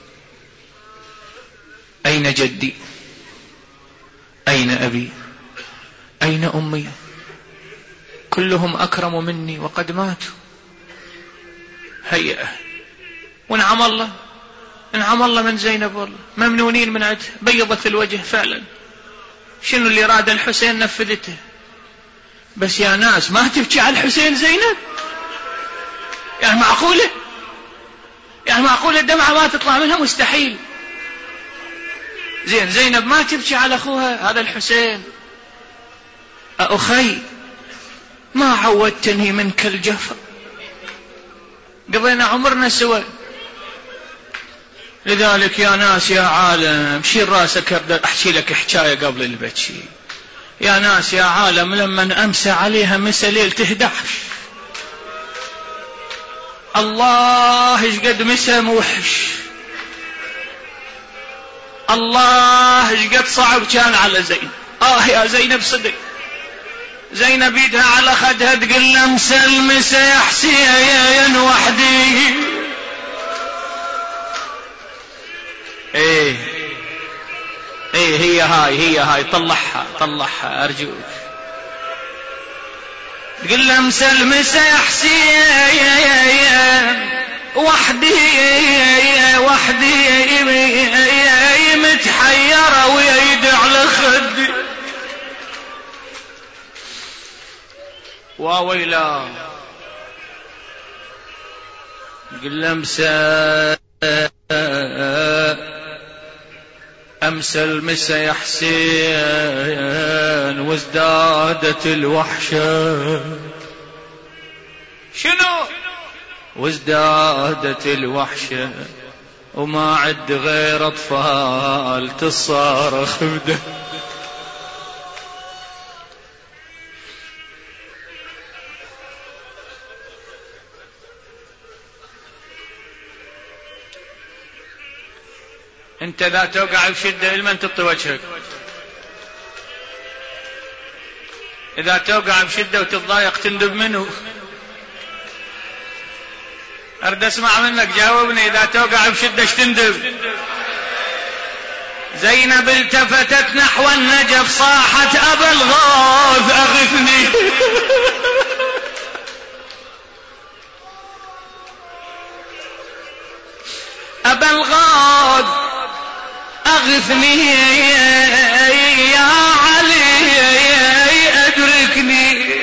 أين جدي؟ أين أبي؟ أين أمي؟ كلهم أكرم مني وقد ماتوا. هيئة ونعم الله، نعم الله من زينب، والله ممنونين من عندها، بيضت الوجه فعلا. شنو اللي راد الحسين نفذته. بس يا ناس ما تبكي على الحسين زينب؟ يعني معقولة؟ يعني معقولة الدمعة ما تطلع منها؟ مستحيل. زين زينب ما تبكي على أخوها هذا الحسين. أخي ما عودتني منك الجفا، قضينا عمرنا سوا. لذلك يا ناس يا عالم شيل راسك، أبدأ أحكي لك حكاية قبل البكي. يا ناس يا عالم لما أمسى عليها مسا ليلة إحدى عشر الله ايش قد مسم وحش، الله ايش قد صعب كان على زينب. اه يا زينب صدق. زينب يدها على خدها تقول له مسلمس يا حسين وحدي. ايه ايه هي هاي هي هاي طلعها طلعها ارجوك. تقول له مسلمس يا حسين وحدي وحدي متحيرة ويد على خدي. واويلا قل امسى امسى المسى يا حسين وازدادت الوحشة. شنو؟ وازدادت الوحشة وما عد غير اطفال تصارخ بده. انت ذا توقع بشدة لمن تطي وجهك؟ اذا توقع بشدة وتتضايق تندب منه؟ ارد اسمع منك جاوبني، اذا توقع بشدة ايش تندب؟ زينب التفتت نحو النجف صاحت ابا الغوث اغثني. ابا الغوث اغثني يا علي ادركني.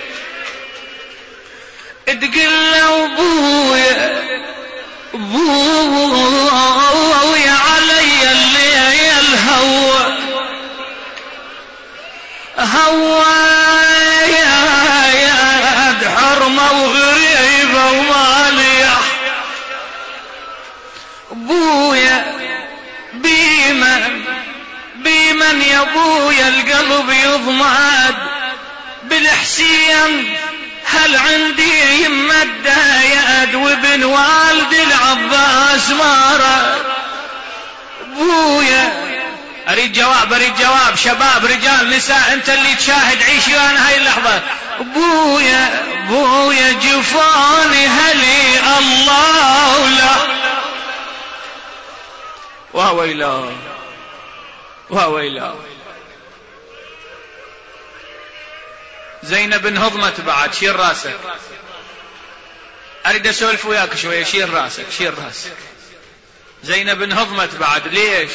تقل له ابويا ابويا علي الليل هوى هوى يا حرمة وغريبة وماليح. ابويا بيمن بيمن يا ابويا القلب يضمد بالحسين. هل عندي يمة يد وابن والد العباس مارا. ابويا اريد جواب اريد جواب شباب رجال نساء انت اللي تشاهد عيشي انا هاي اللحظة. ابويا ابويا جفاني هلي الله لا. وهويلا وهويلا. زينب انهضمت بعد. شيل راسك اريد اسولف وياك شويه. شيل راسك شيل راسك. زينب انهضمت بعد. ليش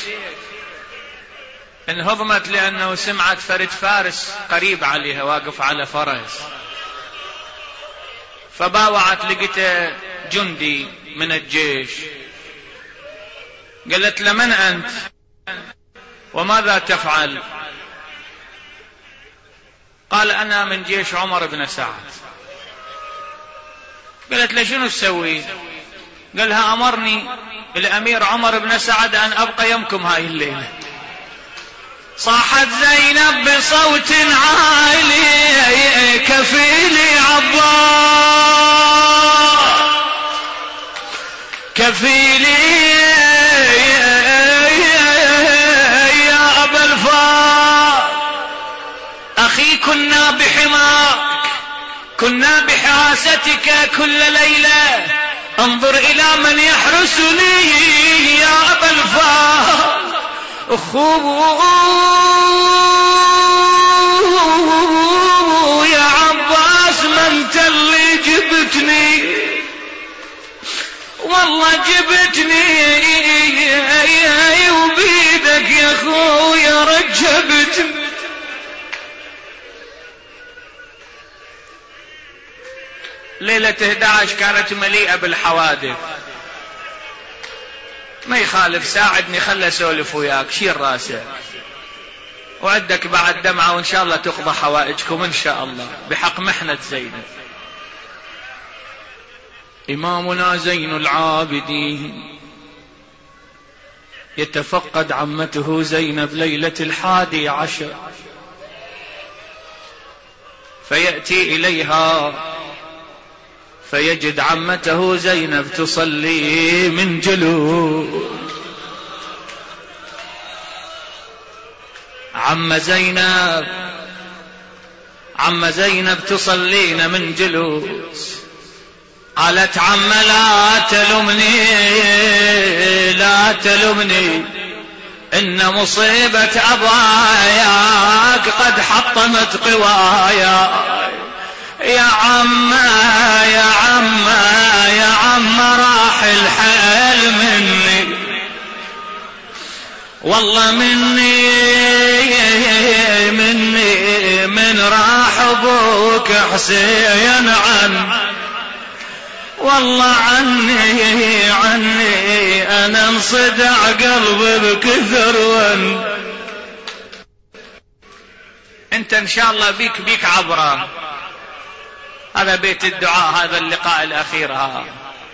انهضمت؟ لانه سمعت فرد فارس قريب عليها واقف على فرس، فباوعت لقيته جندي من الجيش. قالت له من أنت وماذا تفعل؟ قال أنا من جيش عمر بن سعد. قالت له شنو تسوي؟ قالها أمرني الأمير عمر بن سعد أن أبقى يمكم هاي الليلة. صاحت زينب بصوت عالي كفيلي عباس كفيلي يا أبا الفار أخي كنا بحماك كنا بحراستك كل ليلة انظر إلى من يحرسني يا أبا الفار أخوه يا عباس ما انت اللي جبتني والله جبتني وبيدك يا اخويا رجبتني. ليلة احد عشر كانت مليئة بالحوادث. ما يخالف ساعدني خلى اسولف وياك. شيل راسك وعندك بعد دمعة وان شاء الله تقضى حوائجكم ان شاء الله بحق محنة زينب. إمامنا زين العابدين يتفقد عمته زينب ليلة الحادي عشر فيأتي إليها فيجد عمته زينب تصلي من جلوس. عم زينب عم زينب تصلين من جلوس. قالت عم لا تلمني لا تلمني إن مصيبة أباياك قد حطمت قوايا. يا عم يا عم يا عم راح الحال مني والله مني مني من راح أبوك حسين عن والله عني عني أنا انصدع قلبي بكثر ون. انت ان شاء الله بيك بيك عبرة. هذا بيت الدعاء، هذا اللقاء الأخير ها.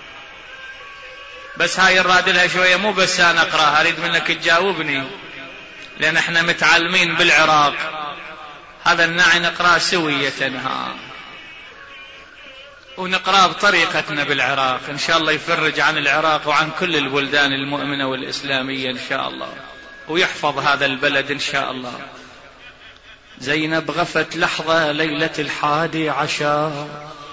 بس هاي الراد لها شوية، مو بس أنا أقرأها، أريد منك تجاوبني لأن احنا متعلمين بالعراق. هذا الناعي نقرأ سوية ها، ونقرأ بطريقتنا بالعراق. إن شاء الله يفرج عن العراق وعن كل البلدان المؤمنة والإسلامية إن شاء الله، ويحفظ هذا البلد إن شاء الله. زينب غفت لحظة ليلة الحادي عشر،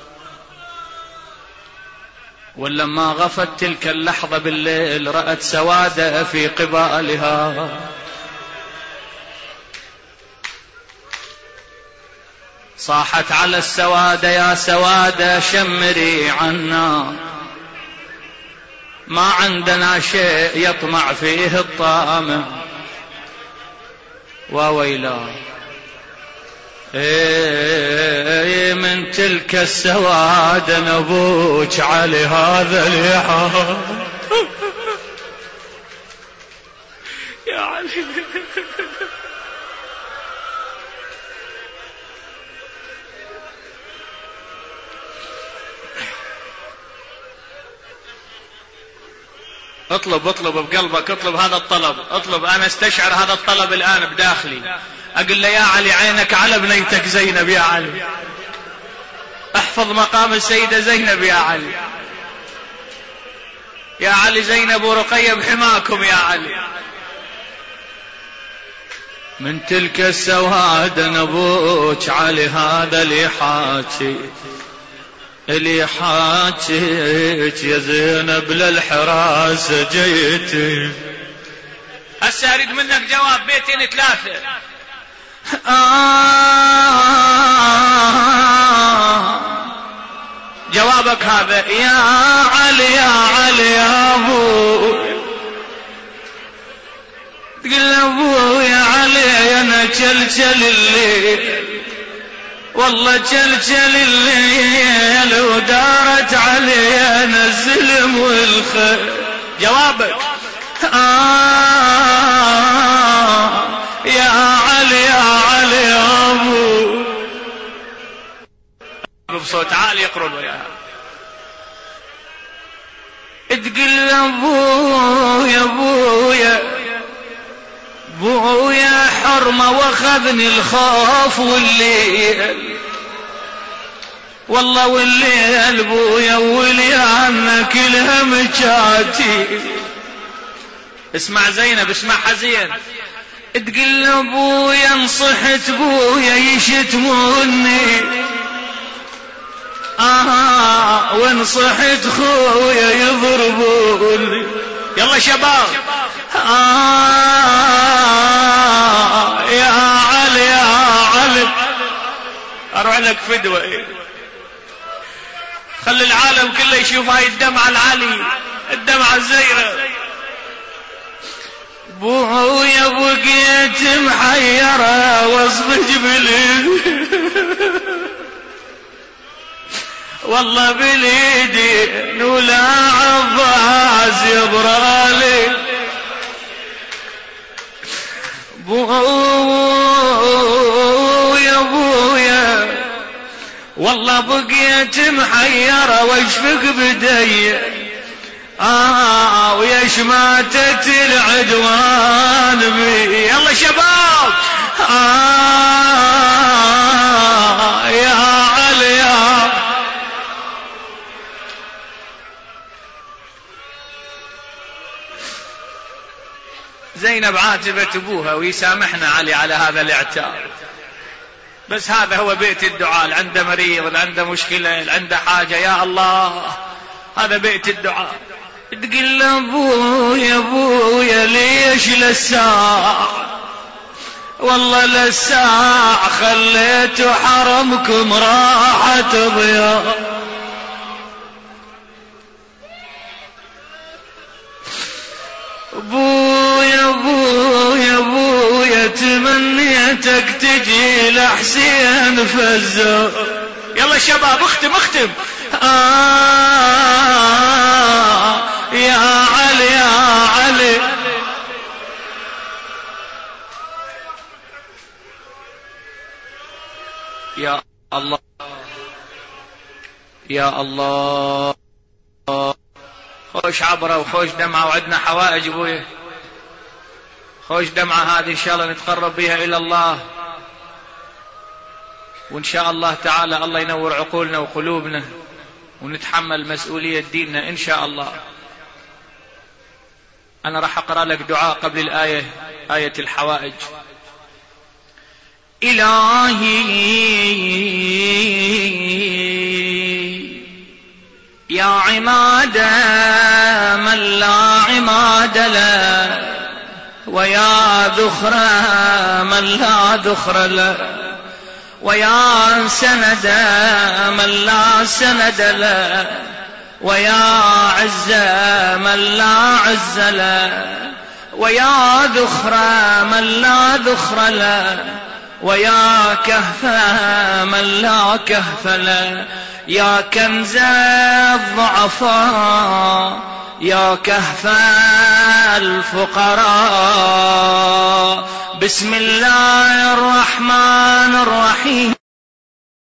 ولما غفت تلك اللحظة بالليل رأت سوادة في قبالها. صاحت على السوادة يا سوادة شمري عنا، ما عندنا شيء يطمع فيه الطامع. وويلا إيه من تلك السوادة نبوج على هذا اللحى. يا علي اطلب اطلب بقلبك، اطلب هذا الطلب، اطلب. انا استشعر هذا الطلب الان بداخلي. اقول له يا علي عينك على بنيتك زينب يا علي، احفظ مقام السيدة زينب يا علي. يا علي زينب ورقية بحماكم يا علي. من تلك السواد نبوك علي هذا اللي حاكي اللي حاجيك يا زينب للحراسة جيتي. هسه اريد منك جواب بيتين ثلاثة. آه جوابك هذا يا علي يا علي يا ابو. تقول ابو يا علي انا جلجل الليل والله جلجل الليل ودارت علي انا الظلم والخير. جوابك آه يا علي يا علي يا ابو. بصوت عالي يقرون وياها. تقول ابو يا ابو يا بويا حرمة واخذني الخوف والليل والله والليل بويا وليانا كلها مجاتي. اسمع زينب اسمع حزين. تقول ابويا انصحت بويا يشتموني آه وانصحت خويا يضربوني. يلا شباب آه يا علي يا علي اروح لك فدوة. خلي العالم كله يشوف هاي الدمعة العلي الدمعة الزيرة. بويا بقيت محيرة وصف جبلي والله باليدي ولا عباس يبرالي. بويا بويا والله بقيت محيرة واشفق بدي آه ويا شماتة العدوان بي. يلا شباب آه يا علي يا زينب عاتبت أبوها ويسامحنا علي على هذا الاعتاب، بس هذا هو بيت الدعاء. عنده مريض، عنده مشكلة، عنده حاجة، يا الله هذا بيت الدعاء. تقول أبويا أبويا ليش للساعة، والله للساعة خليتوا حرمكم راحة ضياء. أبويا أبويا أبويا تمنيتك تجي لحسين فزو. يلا شباب اختم اختم. آه يا علي يا علي، يا الله يا الله. خوش عبرة وخوش دمعة، وعدنا حوائج ابويا، خوش دمعة هذه ان شاء الله نتقرب بها الى الله، وان شاء الله تعالى الله ينور عقولنا وقلوبنا ونتحمل مسؤولية ديننا ان شاء الله. انا راح اقرأ لك دعاء قبل الآية، آية الحوائج. إلهي يا عماد من لا عماد له، ويا ذخر من لا ذخر له، ويا سند من لا سند له، ويا عز من لا عز له، ويا ذخر من لا ذخر له، ويا كهف من لا كهف له، يا كنز الضعفاء، يا كهف الفقراء. بسم الله الرحمن الرحيم.